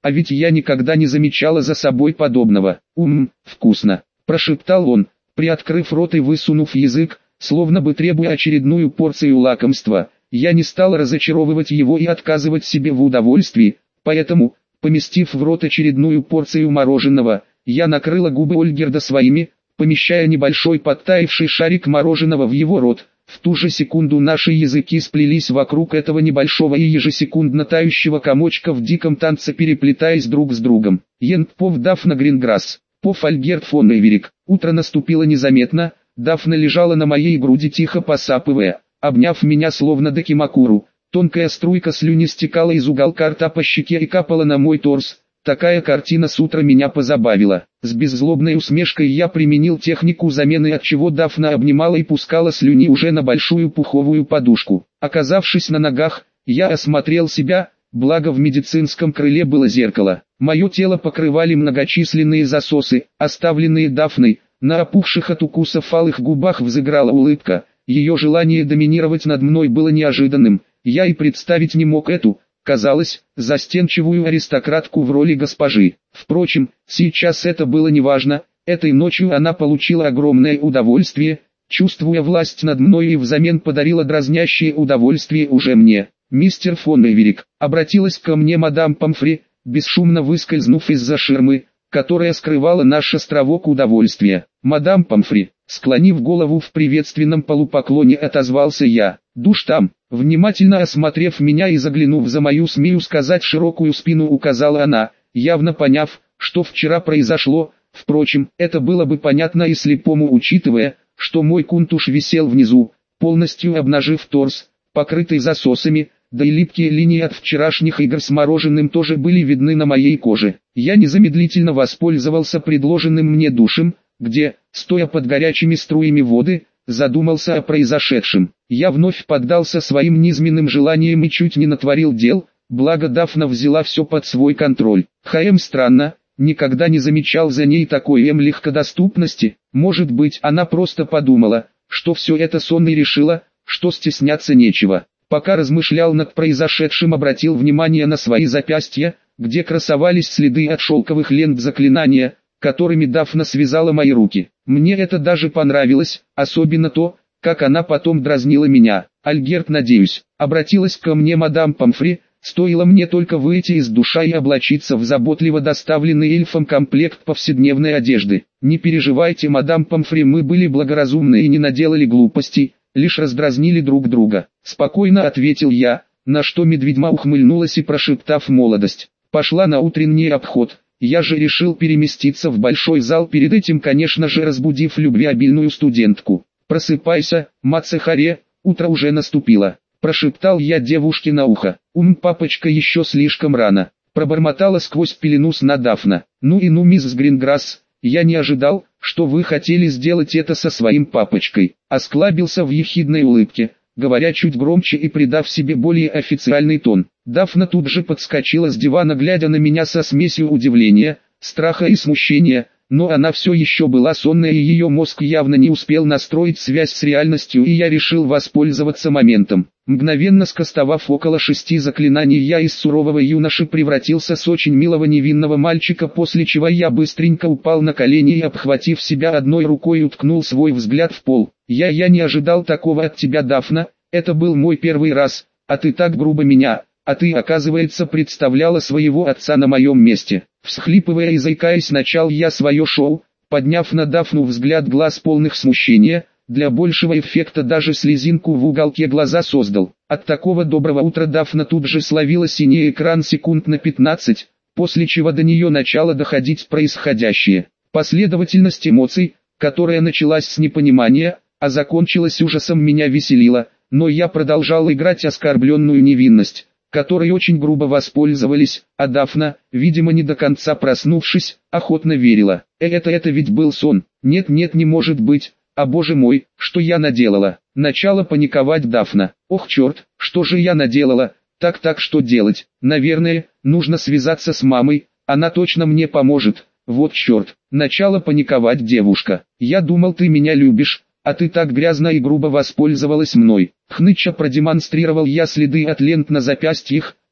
а ведь я никогда не замечала за собой подобного. Вкусно, прошептал он, приоткрыв рот и высунув язык, словно бы требуя очередную порцию лакомства. Я не стал разочаровывать его и отказывать себе в удовольствии, поэтому, поместив в рот очередную порцию мороженого, я накрыла губы Ольгерда своими, помещая небольшой подтаявший шарик мороженого в его рот. В ту же секунду наши языки сплелись вокруг этого небольшого и ежесекундно тающего комочка в диком танце, переплетаясь друг с другом. Йенпов Дафна Гринграсс, Пов Альгерт фон Эйверик. Утро наступило незаметно, Дафна лежала на моей груди тихо посапывая, обняв меня словно дакимакуру. Тонкая струйка слюни стекала из уголка рта по щеке и капала на мой торс. Такая картина с утра меня позабавила. С беззлобной усмешкой я применил технику замены, отчего Дафна обнимала и пускала слюни уже на большую пуховую подушку. Оказавшись на ногах, я осмотрел себя, благо в медицинском крыле было зеркало. Мое тело покрывали многочисленные засосы, оставленные Дафной. На опухших от укусов алых губах взыграла улыбка. Ее желание доминировать над мной было неожиданным. Я и представить не мог эту, казалось, застенчивую аристократку в роли госпожи. Впрочем, сейчас это было неважно. Этой ночью она получила огромное удовольствие, чувствуя власть над мной, и взамен подарила дразнящее удовольствие уже мне. «Мистер фон Эйверик», обратилась ко мне мадам Помфри, бесшумно выскользнув из-за ширмы, которая скрывала наш островок удовольствия. «Мадам Помфри», склонив голову в приветственном полупоклоне, отозвался я. «Душ там». Внимательно осмотрев меня и заглянув за мою, смею сказать, широкую спину, указала она, явно поняв, что вчера произошло. Впрочем, это было бы понятно и слепому, учитывая, что мой кунтуш висел внизу, полностью обнажив торс, покрытый засосами, да и липкие линии от вчерашних игр с мороженым тоже были видны на моей коже. Я незамедлительно воспользовался предложенным мне душем, где, стоя под горячими струями воды, задумался о произошедшем. Я вновь поддался своим низменным желаниям и чуть не натворил дел, благо Дафна взяла все под свой контроль. Странно, никогда не замечал за ней такой легкодоступности. Может быть, она просто подумала, что все это сон, и решила, что стесняться нечего. Пока размышлял над произошедшим, обратил внимание на свои запястья, где красовались следы от шелковых лент заклинания, которыми Дафна связала мои руки. Мне это даже понравилось, особенно то, как она потом дразнила меня. «Альгерт, надеюсь», обратилась ко мне мадам Помфри, стоило мне только выйти из душа и облачиться в заботливо доставленный эльфом комплект повседневной одежды. «Не переживайте, мадам Помфри, мы были благоразумны и не наделали глупостей, лишь раздразнили друг друга», спокойно ответил я, на что медведьма ухмыльнулась и, прошептав молодость, пошла на утренний обход. Я же решил переместиться в большой зал, перед этим, конечно же, разбудив любвеобильную студентку. «Просыпайся, Мацехаре, утро уже наступило», прошептал я девушке на ухо. «Папочка, еще слишком рано», пробормотала сквозь пелену сна Дафна. «Ну, мисс Гринграсс, я не ожидал, что вы хотели сделать это со своим папочкой», осклабился в ехидной улыбке, говоря чуть громче и придав себе более официальный тон. Дафна тут же подскочила с дивана, глядя на меня со смесью удивления, страха и смущения, но она все еще была сонная, и ее мозг явно не успел настроить связь с реальностью, и я решил воспользоваться моментом. Мгновенно скостовав около 6 заклинаний, я из сурового юноши превратился с очень милого невинного мальчика, после чего я быстренько упал на колени и, обхватив себя одной рукой, уткнул свой взгляд в пол. «Я не ожидал такого от тебя, Дафна, это был мой первый раз, а ты так грубо меня, а ты, оказывается, представляла своего отца на моем месте». Всхлипывая и заикаясь, начал я свое шоу, подняв на Дафну взгляд глаз полных смущения, для большего эффекта даже слезинку в уголке глаза создал. От такого доброго утра Дафна тут же словила синий экран секунд на 15, после чего до нее начало доходить происходящее. Последовательность эмоций, которая началась с непонимания, а закончилась ужасом, меня веселила, но я продолжал играть оскорбленную невинность, которой очень грубо воспользовались, а Дафна, видимо не до конца проснувшись, охотно верила. Это ведь был сон. Нет, не может быть. А боже мой, что я наделала? Начала паниковать Дафна. Ох черт, что же я наделала? Так, что делать? Наверное, нужно связаться с мамой, она точно мне поможет. Вот черт. Начала паниковать девушка. Я думал, ты меня любишь, а ты так грязно и грубо воспользовалась мной. Хныча продемонстрировал я следы от лент на запястьях,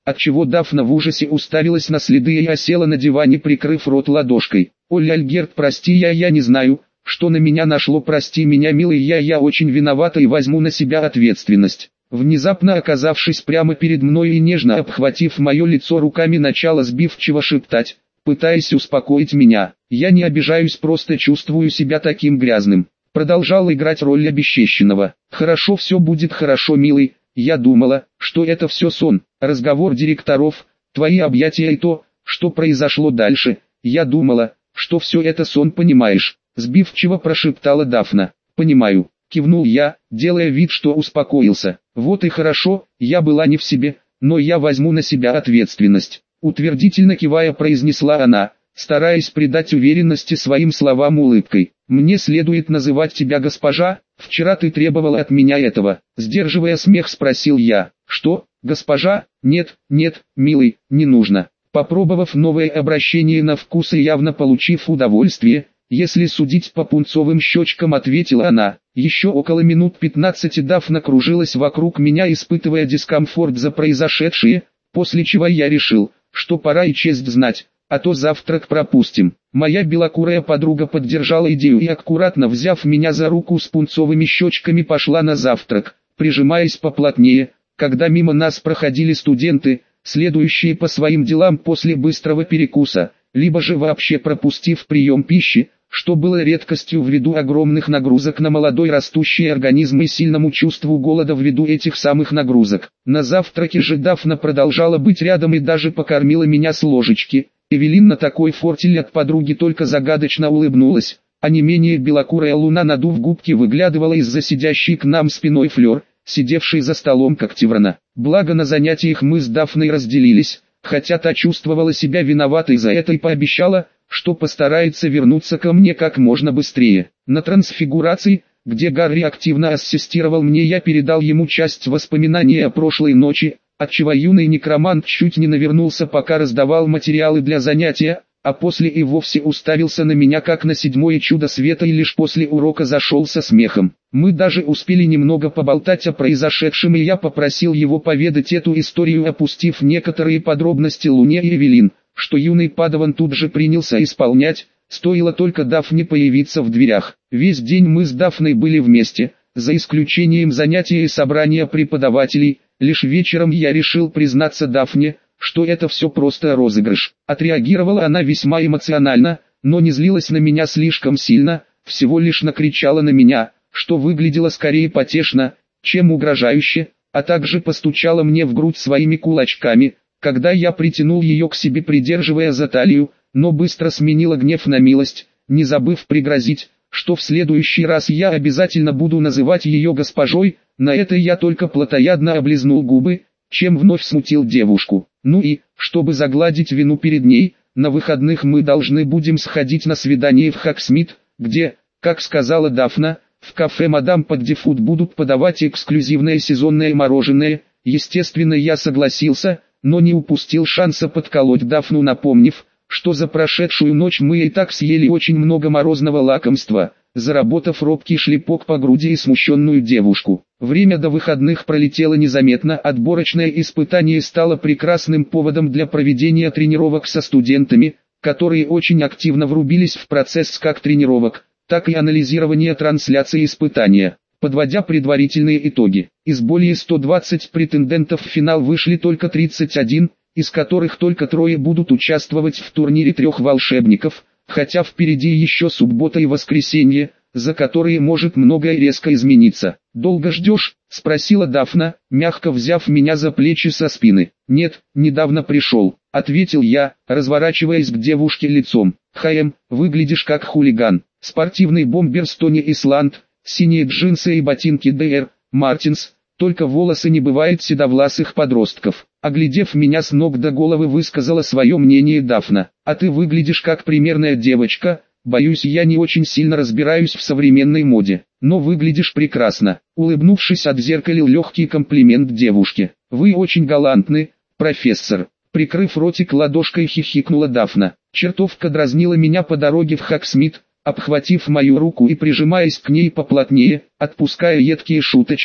отчего Дафна в ужасе уставилась на следы и осела на диване, прикрыв рот ладошкой. «Оль, Альгерт, прости, я не знаю, что на меня нашло, прости меня, милый, я очень виновата и возьму на себя ответственность». Внезапно оказавшись прямо перед мной и нежно обхватив мое лицо руками, начала сбивчиво шептать, пытаясь успокоить меня. «Я не обижаюсь, просто чувствую себя таким грязным». Продолжал играть роль обесчещенного. «Хорошо, все будет хорошо, милый, я думала, что это все сон, разговор директоров, твои объятия и то, что произошло дальше. Я думала, что все это сон, понимаешь?» Сбивчиво прошептала Дафна. «Понимаю», кивнул я, делая вид, что успокоился. «Вот и хорошо, я была не в себе, но я возьму на себя ответственность». Утвердительно кивая, произнесла она, стараясь придать уверенности своим словам улыбкой. «Мне следует называть тебя госпожа? Вчера ты требовала от меня этого». Сдерживая смех, спросил я. «Что, госпожа? Нет, милый, не нужно». Попробовав новое обращение на вкус и явно получив удовольствие, если судить по пунцовым щечкам, ответила она. Еще около минут 15 Дафна кружилась вокруг меня, испытывая дискомфорт за произошедшее, после чего я решил, что пора и честь знать, а то завтрак пропустим. Моя белокурая подруга поддержала идею и, аккуратно взяв меня за руку с пунцовыми щечками, пошла на завтрак, прижимаясь поплотнее, когда мимо нас проходили студенты, следующие по своим делам после быстрого перекуса, либо же вообще пропустив прием пищи, что было редкостью ввиду огромных нагрузок на молодой растущий организм и сильному чувству голода ввиду этих самых нагрузок. На завтраке же Дафна продолжала быть рядом и даже покормила меня с ложечки. Эвелин на такой фортель от подруги только загадочно улыбнулась, а не менее белокурая луна, надув губки, выглядывала из-за сидящей к нам спиной Флёр, сидевшей за столом как Тиврана. Благо на занятиях мы с Дафной разделились, хотя та чувствовала себя виноватой за это и пообещала, что постарается вернуться ко мне как можно быстрее. На трансфигурации, где Гарри активно ассистировал мне, я передал ему часть воспоминаний о прошлой ночи, отчего юный некромант чуть не навернулся, пока раздавал материалы для занятия, а после и вовсе уставился на меня как на седьмое чудо света и лишь после урока зашелся смехом. Мы даже успели немного поболтать о произошедшем, и я попросил его поведать эту историю, опустив некоторые подробности Луне и Эвелин, что юный падаван тут же принялся исполнять, стоило только Дафне появиться в дверях. Весь день мы с Дафной были вместе, за исключением занятия и собрания преподавателей. Лишь вечером я решил признаться Дафне, что это все просто розыгрыш. Отреагировала она весьма эмоционально, но не злилась на меня слишком сильно, всего лишь накричала на меня, что выглядело скорее потешно, чем угрожающе, а также постучала мне в грудь своими кулачками, когда я притянул ее к себе, придерживая за талию, но быстро сменила гнев на милость, не забыв пригрозить, что в следующий раз я обязательно буду называть ее госпожой. На это я только плотоядно облизнул губы, чем вновь смутил девушку. Ну и, чтобы загладить вину перед ней, на выходных мы должны будем сходить на свидание в Хоксмит, где, как сказала Дафна, в кафе «Мадам Паддифуд» будут подавать эксклюзивное сезонное мороженое. Естественно, я согласился, но не упустил шанса подколоть Дафну, напомнив, что за прошедшую ночь мы и так съели очень много морозного лакомства, заработав робкий шлепок по груди и смущенную девушку. Время до выходных пролетело незаметно, отборочное испытание стало прекрасным поводом для проведения тренировок со студентами, которые очень активно врубились в процесс как тренировок, так и анализирования трансляции испытания. Подводя предварительные итоги, из более 120 претендентов в финал вышли только 31, из которых только 3 будут участвовать в турнире 3 волшебников, хотя впереди еще суббота и воскресенье, за которые может многое резко измениться. «Долго ждешь?» – спросила Дафна, мягко взяв меня за плечи со спины. «Нет, недавно пришел», – ответил я, разворачиваясь к девушке лицом. «Хаем, выглядишь как хулиган. Спортивный бомбер с Тони Исланд, синие джинсы и ботинки Д.Р. Мартинс, только волосы, не бывает седовласых подростков». Оглядев меня с ног до головы, высказала свое мнение Дафна. «А ты выглядишь как примерная девочка. Боюсь, я не очень сильно разбираюсь в современной моде, но выглядишь прекрасно». Улыбнувшись, отзеркалил легкий комплимент девушке. «Вы очень галантны, профессор». Прикрыв ротик ладошкой, хихикнула Дафна. Чертовка дразнила меня по дороге в Хоксмит, обхватив мою руку и прижимаясь к ней поплотнее, отпуская едкие шуточки,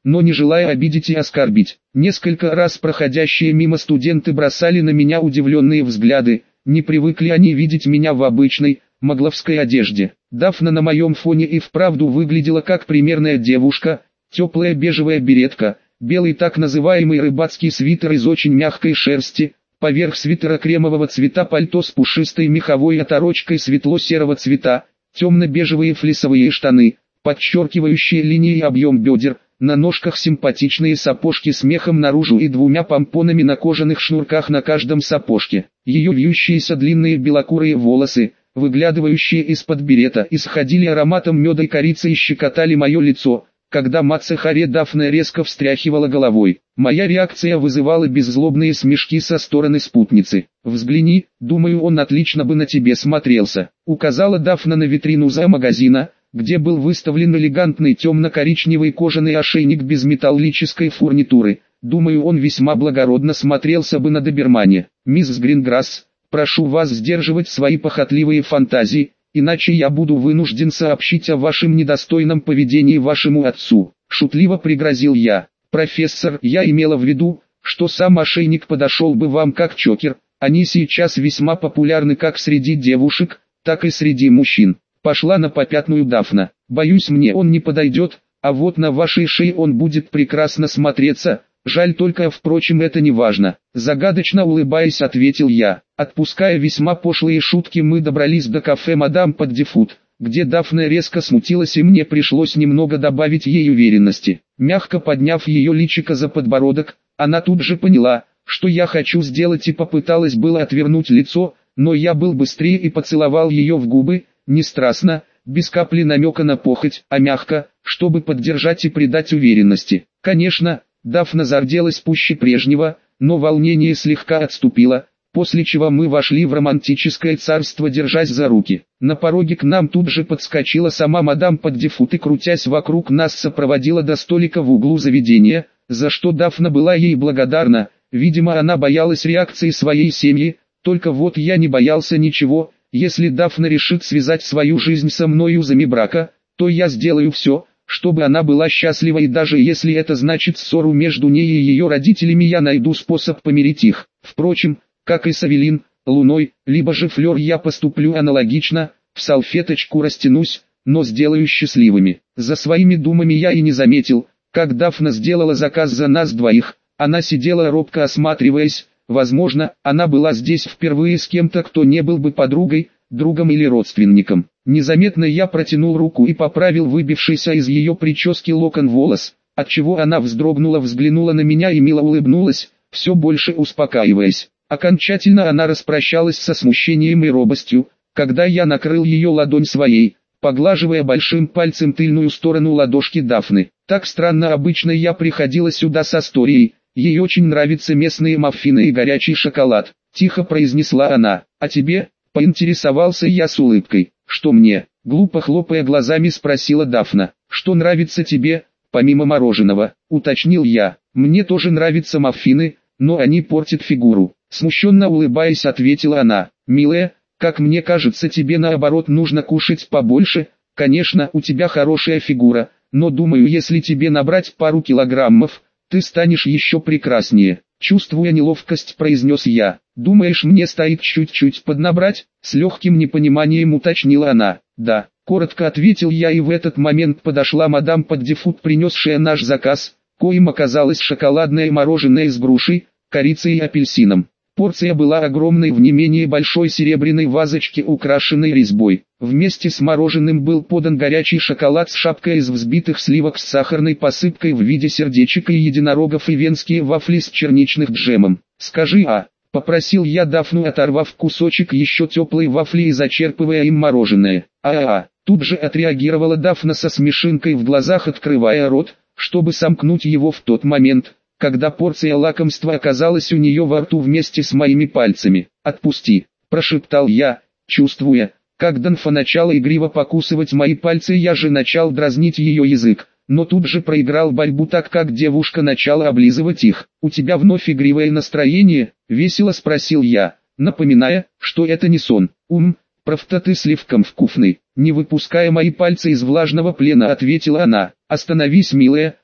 но не желая обидеть и оскорбить. Несколько раз проходящие мимо студенты бросали на меня удивленные взгляды, не привыкли они видеть меня в обычной, могловской одежде. Дафна на моем фоне и вправду выглядела как примерная девушка, теплая бежевая беретка, белый так называемый рыбацкий свитер из очень мягкой шерсти, поверх свитера кремового цвета пальто с пушистой меховой оторочкой светло-серого цвета, темно-бежевые флисовые штаны, подчеркивающие линии и объем бедер, на ножках симпатичные сапожки с мехом наружу и двумя помпонами на кожаных шнурках на каждом сапожке. Ее вьющиеся длинные белокурые волосы, выглядывающие из-под берета, исходили ароматом меда и корицы и щекотали мое лицо, когда Мацехаре Дафна резко встряхивала головой. Моя реакция вызывала беззлобные смешки со стороны спутницы. «Взгляни, думаю, он отлично бы на тебе смотрелся», — указала Дафна на витрину зоомагазина, где был выставлен элегантный темно-коричневый кожаный ошейник без металлической фурнитуры. «Думаю, он весьма благородно смотрелся бы на добермане. Мисс Гринграсс, прошу вас сдерживать свои похотливые фантазии, иначе я буду вынужден сообщить о вашем недостойном поведении вашему отцу», — шутливо пригрозил я. «Профессор, я имела в виду, что сам ошейник подошел бы вам как чокер, они сейчас весьма популярны как среди девушек, так и среди мужчин». Пошла на попятную Дафна. «Боюсь, мне он не подойдет, а вот на вашей шее он будет прекрасно смотреться, жаль только, впрочем, это не важно». Загадочно улыбаясь, ответил я. Отпуская весьма пошлые шутки, мы добрались до кафе «Мадам Поддефут», где Дафна резко смутилась и мне пришлось немного добавить ей уверенности. Мягко подняв ее личико за подбородок, она тут же поняла, что я хочу сделать, и попыталась было отвернуть лицо, но я был быстрее и поцеловал ее в губы, не страстно, без капли намека на похоть, а мягко, чтобы поддержать и придать уверенности. Конечно, Дафна зарделась пуще прежнего, но волнение слегка отступило, после чего мы вошли в романтическое царство, держась за руки. На пороге к нам тут же подскочила сама мадам Поддефут и, крутясь вокруг нас, сопроводила до столика в углу заведения, за что Дафна была ей благодарна. Видимо, она боялась реакции своей семьи, только вот я не боялся ничего. Если Дафна решит связать свою жизнь со мной узами брака, то я сделаю все, чтобы она была счастлива, и даже если это значит ссору между ней и ее родителями, я найду способ помирить их. Впрочем, как и с Авелин, Луной, либо же Флёр, я поступлю аналогично, в салфеточку растянусь, но сделаю счастливыми. За своими думами я и не заметил, как Дафна сделала заказ за нас двоих. Она сидела робко осматриваясь. Возможно, она была здесь впервые с кем-то, кто не был бы подругой, другом или родственником. Незаметно я протянул руку и поправил выбившийся из ее прически локон волос, отчего она вздрогнула, взглянула на меня и мило улыбнулась, все больше успокаиваясь. Окончательно она распрощалась со смущением и робостью, когда я накрыл ее ладонь своей, поглаживая большим пальцем тыльную сторону ладошки Дафны. Так странно, обычно я приходила сюда с Асторией. «Ей очень нравятся местные маффины и горячий шоколад», — тихо произнесла она. «А тебе?» — поинтересовался я с улыбкой. «Что мне?» — глупо хлопая глазами спросила Дафна. «Что нравится тебе, помимо мороженого?» — уточнил я. «Мне тоже нравятся маффины, но они портят фигуру». Смущенно улыбаясь, ответила она. «Милая, как мне кажется, тебе наоборот нужно кушать побольше. Конечно, у тебя хорошая фигура, но думаю, если тебе набрать пару килограммов, ты станешь еще прекраснее». Чувствуя неловкость, произнес я. «Думаешь, мне стоит чуть-чуть поднабрать?» С легким непониманием уточнила она. «Да», коротко ответил я, и в этот момент подошла мадам Поддефут, принесшая наш заказ, коим оказалось шоколадное мороженое с грушей, корицей и апельсином. Порция была огромной, в не менее большой серебряной вазочке, украшенной резьбой. Вместе с мороженым был подан горячий шоколад с шапкой из взбитых сливок с сахарной посыпкой в виде сердечек и единорогов, и венские вафли с черничным джемом. «Скажи, попросил я Дафну, оторвав кусочек еще теплой вафли и зачерпывая им мороженое. Тут же отреагировала Дафна со смешинкой в глазах, открывая рот, чтобы сомкнуть его в тот момент, когда порция лакомства оказалась у нее во рту вместе с моими пальцами. «Отпусти», – прошептал я, чувствуя, как Данфа начала игриво покусывать мои пальцы. Я же начал дразнить ее язык, но тут же проиграл борьбу, так как девушка начала облизывать их. «У тебя вновь игривое настроение?» – весело спросил я, напоминая, что это не сон. «Правда, ты слишком вкусный», – не выпуская мои пальцы из влажного плена, ответила она. «Остановись, милая»,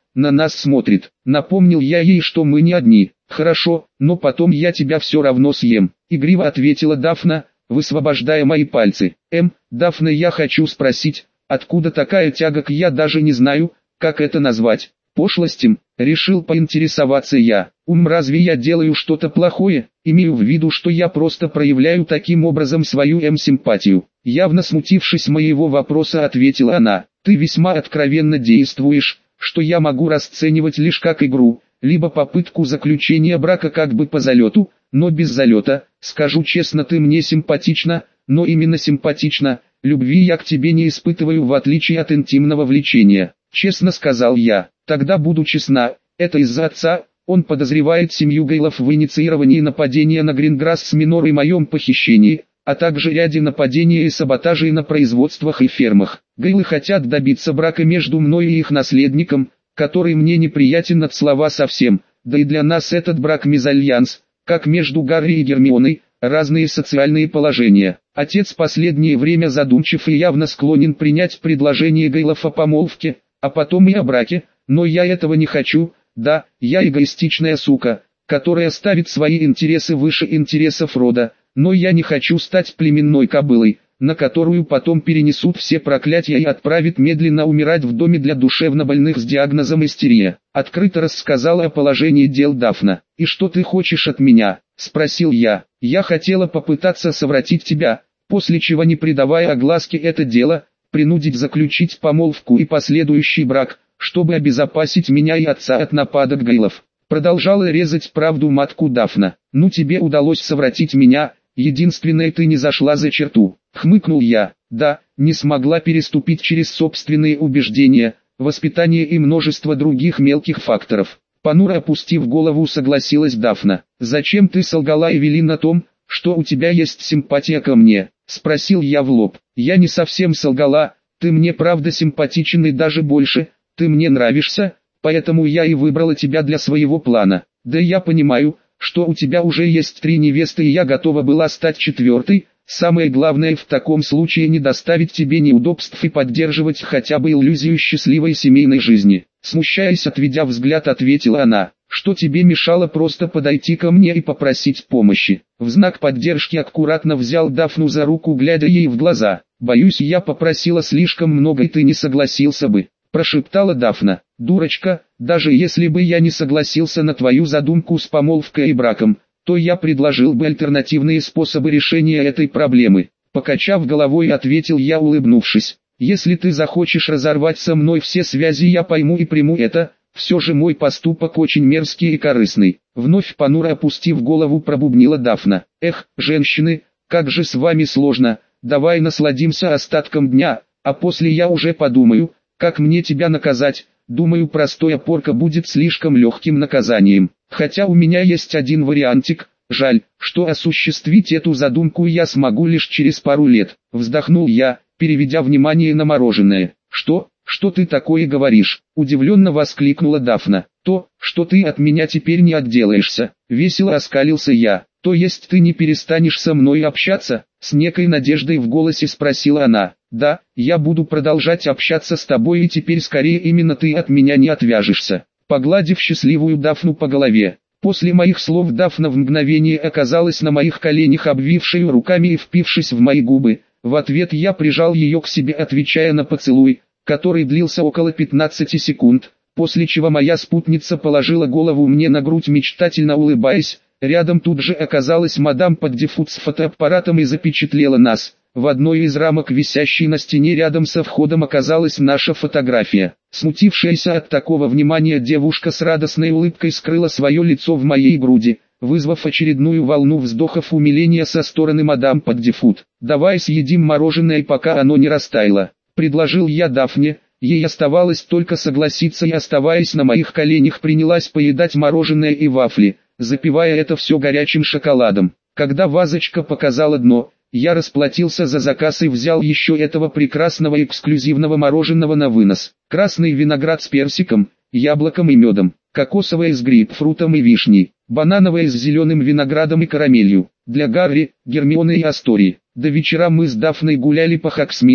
на нас смотрит. Напомнил я ей, что мы не одни. Хорошо, но потом я тебя все равно съем, игриво ответила Дафна, высвобождая мои пальцы. Дафна, я хочу спросить, откуда такая тяга к, я даже не знаю, как это назвать, пошлостям, решил поинтересоваться я. Разве я делаю что-то плохое? Имею в виду, что я просто проявляю таким образом свою симпатию. Явно смутившись моего вопроса, ответила она. Ты весьма откровенно действуешь, что я могу расценивать лишь как игру, либо попытку заключения брака как бы по залету, но без залета. Скажу честно, ты мне симпатична, но именно симпатична, любви я к тебе не испытываю в отличие от интимного влечения. Честно сказал я. Тогда буду честна, это из-за отца. Он подозревает семью Гейлов в инициировании нападения на Гринграсс Минор и моем похищении, а также ряде нападений и саботажей на производствах и фермах. Гейлы хотят добиться брака между мной и их наследником, который мне неприятен от слова совсем, да и для нас этот брак мезальянс, как между Гарри и Гермионой, разные социальные положения. Отец последнее время задумчив и явно склонен принять предложение Гейлов о помолвке, а потом и о браке, но я этого не хочу. Да, я эгоистичная сука, которая ставит свои интересы выше интересов рода, но я не хочу стать племенной кобылой, на которую потом перенесут все проклятия и отправят медленно умирать в доме для душевнобольных с диагнозом истерия. Открыто рассказала о положении дел Дафна. «И что ты хочешь от меня?» – спросил я. «Я хотела попытаться совратить тебя, после чего, не придавая огласке это дело, принудить заключить помолвку и последующий брак, чтобы обезопасить меня и отца от нападок Гейлов». Продолжала резать правду матку Дафна. «Ну, тебе удалось совратить меня, единственное, ты не зашла за черту», — хмыкнул я. «Да, не смогла переступить через собственные убеждения, воспитание и множество других мелких факторов». Понуро опустив голову, согласилась Дафна. «Зачем ты солгала Эвелин о том, что у тебя есть симпатия ко мне?» — спросил я в лоб. «Я не совсем солгала, ты мне правда симпатичен и даже больше. Ты мне нравишься, поэтому я и выбрала тебя для своего плана. Да я понимаю, что у тебя уже есть 3 невесты и я готова была стать 4-й. Самое главное в таком случае не доставить тебе неудобств и поддерживать хотя бы иллюзию счастливой семейной жизни». Смущаясь, отведя взгляд, ответила она. «Что тебе мешало просто подойти ко мне и попросить помощи?» В знак поддержки аккуратно взял Дафну за руку, глядя ей в глаза. «Боюсь, я попросила слишком много и ты не согласился бы», прошептала Дафна. «Дурочка, даже если бы я не согласился на твою задумку с помолвкой и браком, то я предложил бы альтернативные способы решения этой проблемы». Покачав головой, ответил я, улыбнувшись. «Если ты захочешь разорвать со мной все связи, я пойму и приму это, все же мой поступок очень мерзкий и корыстный». Вновь понуро опустив голову, пробубнила Дафна. «Эх, женщины, как же с вами сложно, давай насладимся остатком дня, а после я уже подумаю, как мне тебя наказать. Думаю, простая порка будет слишком легким наказанием. Хотя у меня есть один вариантик. Жаль, что осуществить эту задумку я смогу лишь через пару лет». Вздохнул я, переведя внимание на мороженое. Что ты такое говоришь?» – удивленно воскликнула Дафна. «То, что ты от меня теперь не отделаешься», – весело оскалился я. «То есть ты не перестанешь со мной общаться?» – с некой надеждой в голосе спросила она. «Да, я буду продолжать общаться с тобой, и теперь скорее именно ты от меня не отвяжешься». Погладив счастливую Дафну по голове, после моих слов Дафна в мгновение оказалась на моих коленях, обвившей руками и впившись в мои губы. В ответ я прижал ее к себе, отвечая на поцелуй, который длился около 15 секунд, после чего моя спутница положила голову мне на грудь, мечтательно улыбаясь. Рядом тут же оказалась мадам Паддифуд с фотоаппаратом и запечатлела нас. В одной из рамок, висящей на стене рядом со входом, оказалась наша фотография. Смутившаяся от такого внимания девушка с радостной улыбкой скрыла свое лицо в моей груди, вызвав очередную волну вздохов умиления со стороны мадам Паддифуд. «Давай съедим мороженое, пока оно не растаяло», — предложил я Дафне. Ей оставалось только согласиться, и, оставаясь на моих коленях, принялась поедать мороженое и вафли, запивая это все горячим шоколадом. Когда вазочка показала дно, я расплатился за заказ и взял еще этого прекрасного эксклюзивного мороженого на вынос. Красный виноград с персиком, яблоком и медом, кокосовое с грейпфрутом и вишней, банановое с зеленым виноградом и карамелью. Для Гарри, Гермионы и Астории. До вечера мы с Дафной гуляли по Хоксмиду,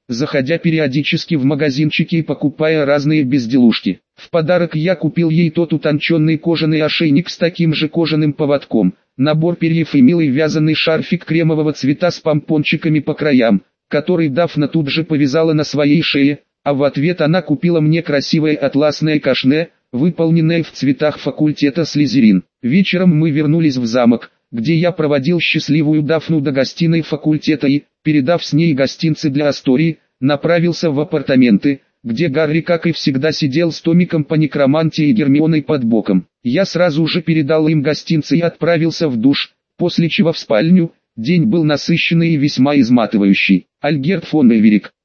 заходя периодически в магазинчики и покупая разные безделушки. В подарок я купил ей тот утонченный кожаный ошейник с таким же кожаным поводком, набор перьев и милый вязаный шарфик кремового цвета с помпончиками по краям, который Дафна тут же повязала на своей шее, а в ответ она купила мне красивое атласное кашне, выполненное в цветах факультета Слизерин. Вечером мы вернулись в замок, где я проводил счастливую Дафну до гостиной факультета и, передав с ней гостинцы для Астории, направился в апартаменты, где Гарри, как и всегда, сидел с томиком по некромантии и Гермионой под боком. Я сразу же передал им гостинцы и отправился в душ, после чего в спальню. День был насыщенный и весьма изматывающий. Альгерт фон Эверик,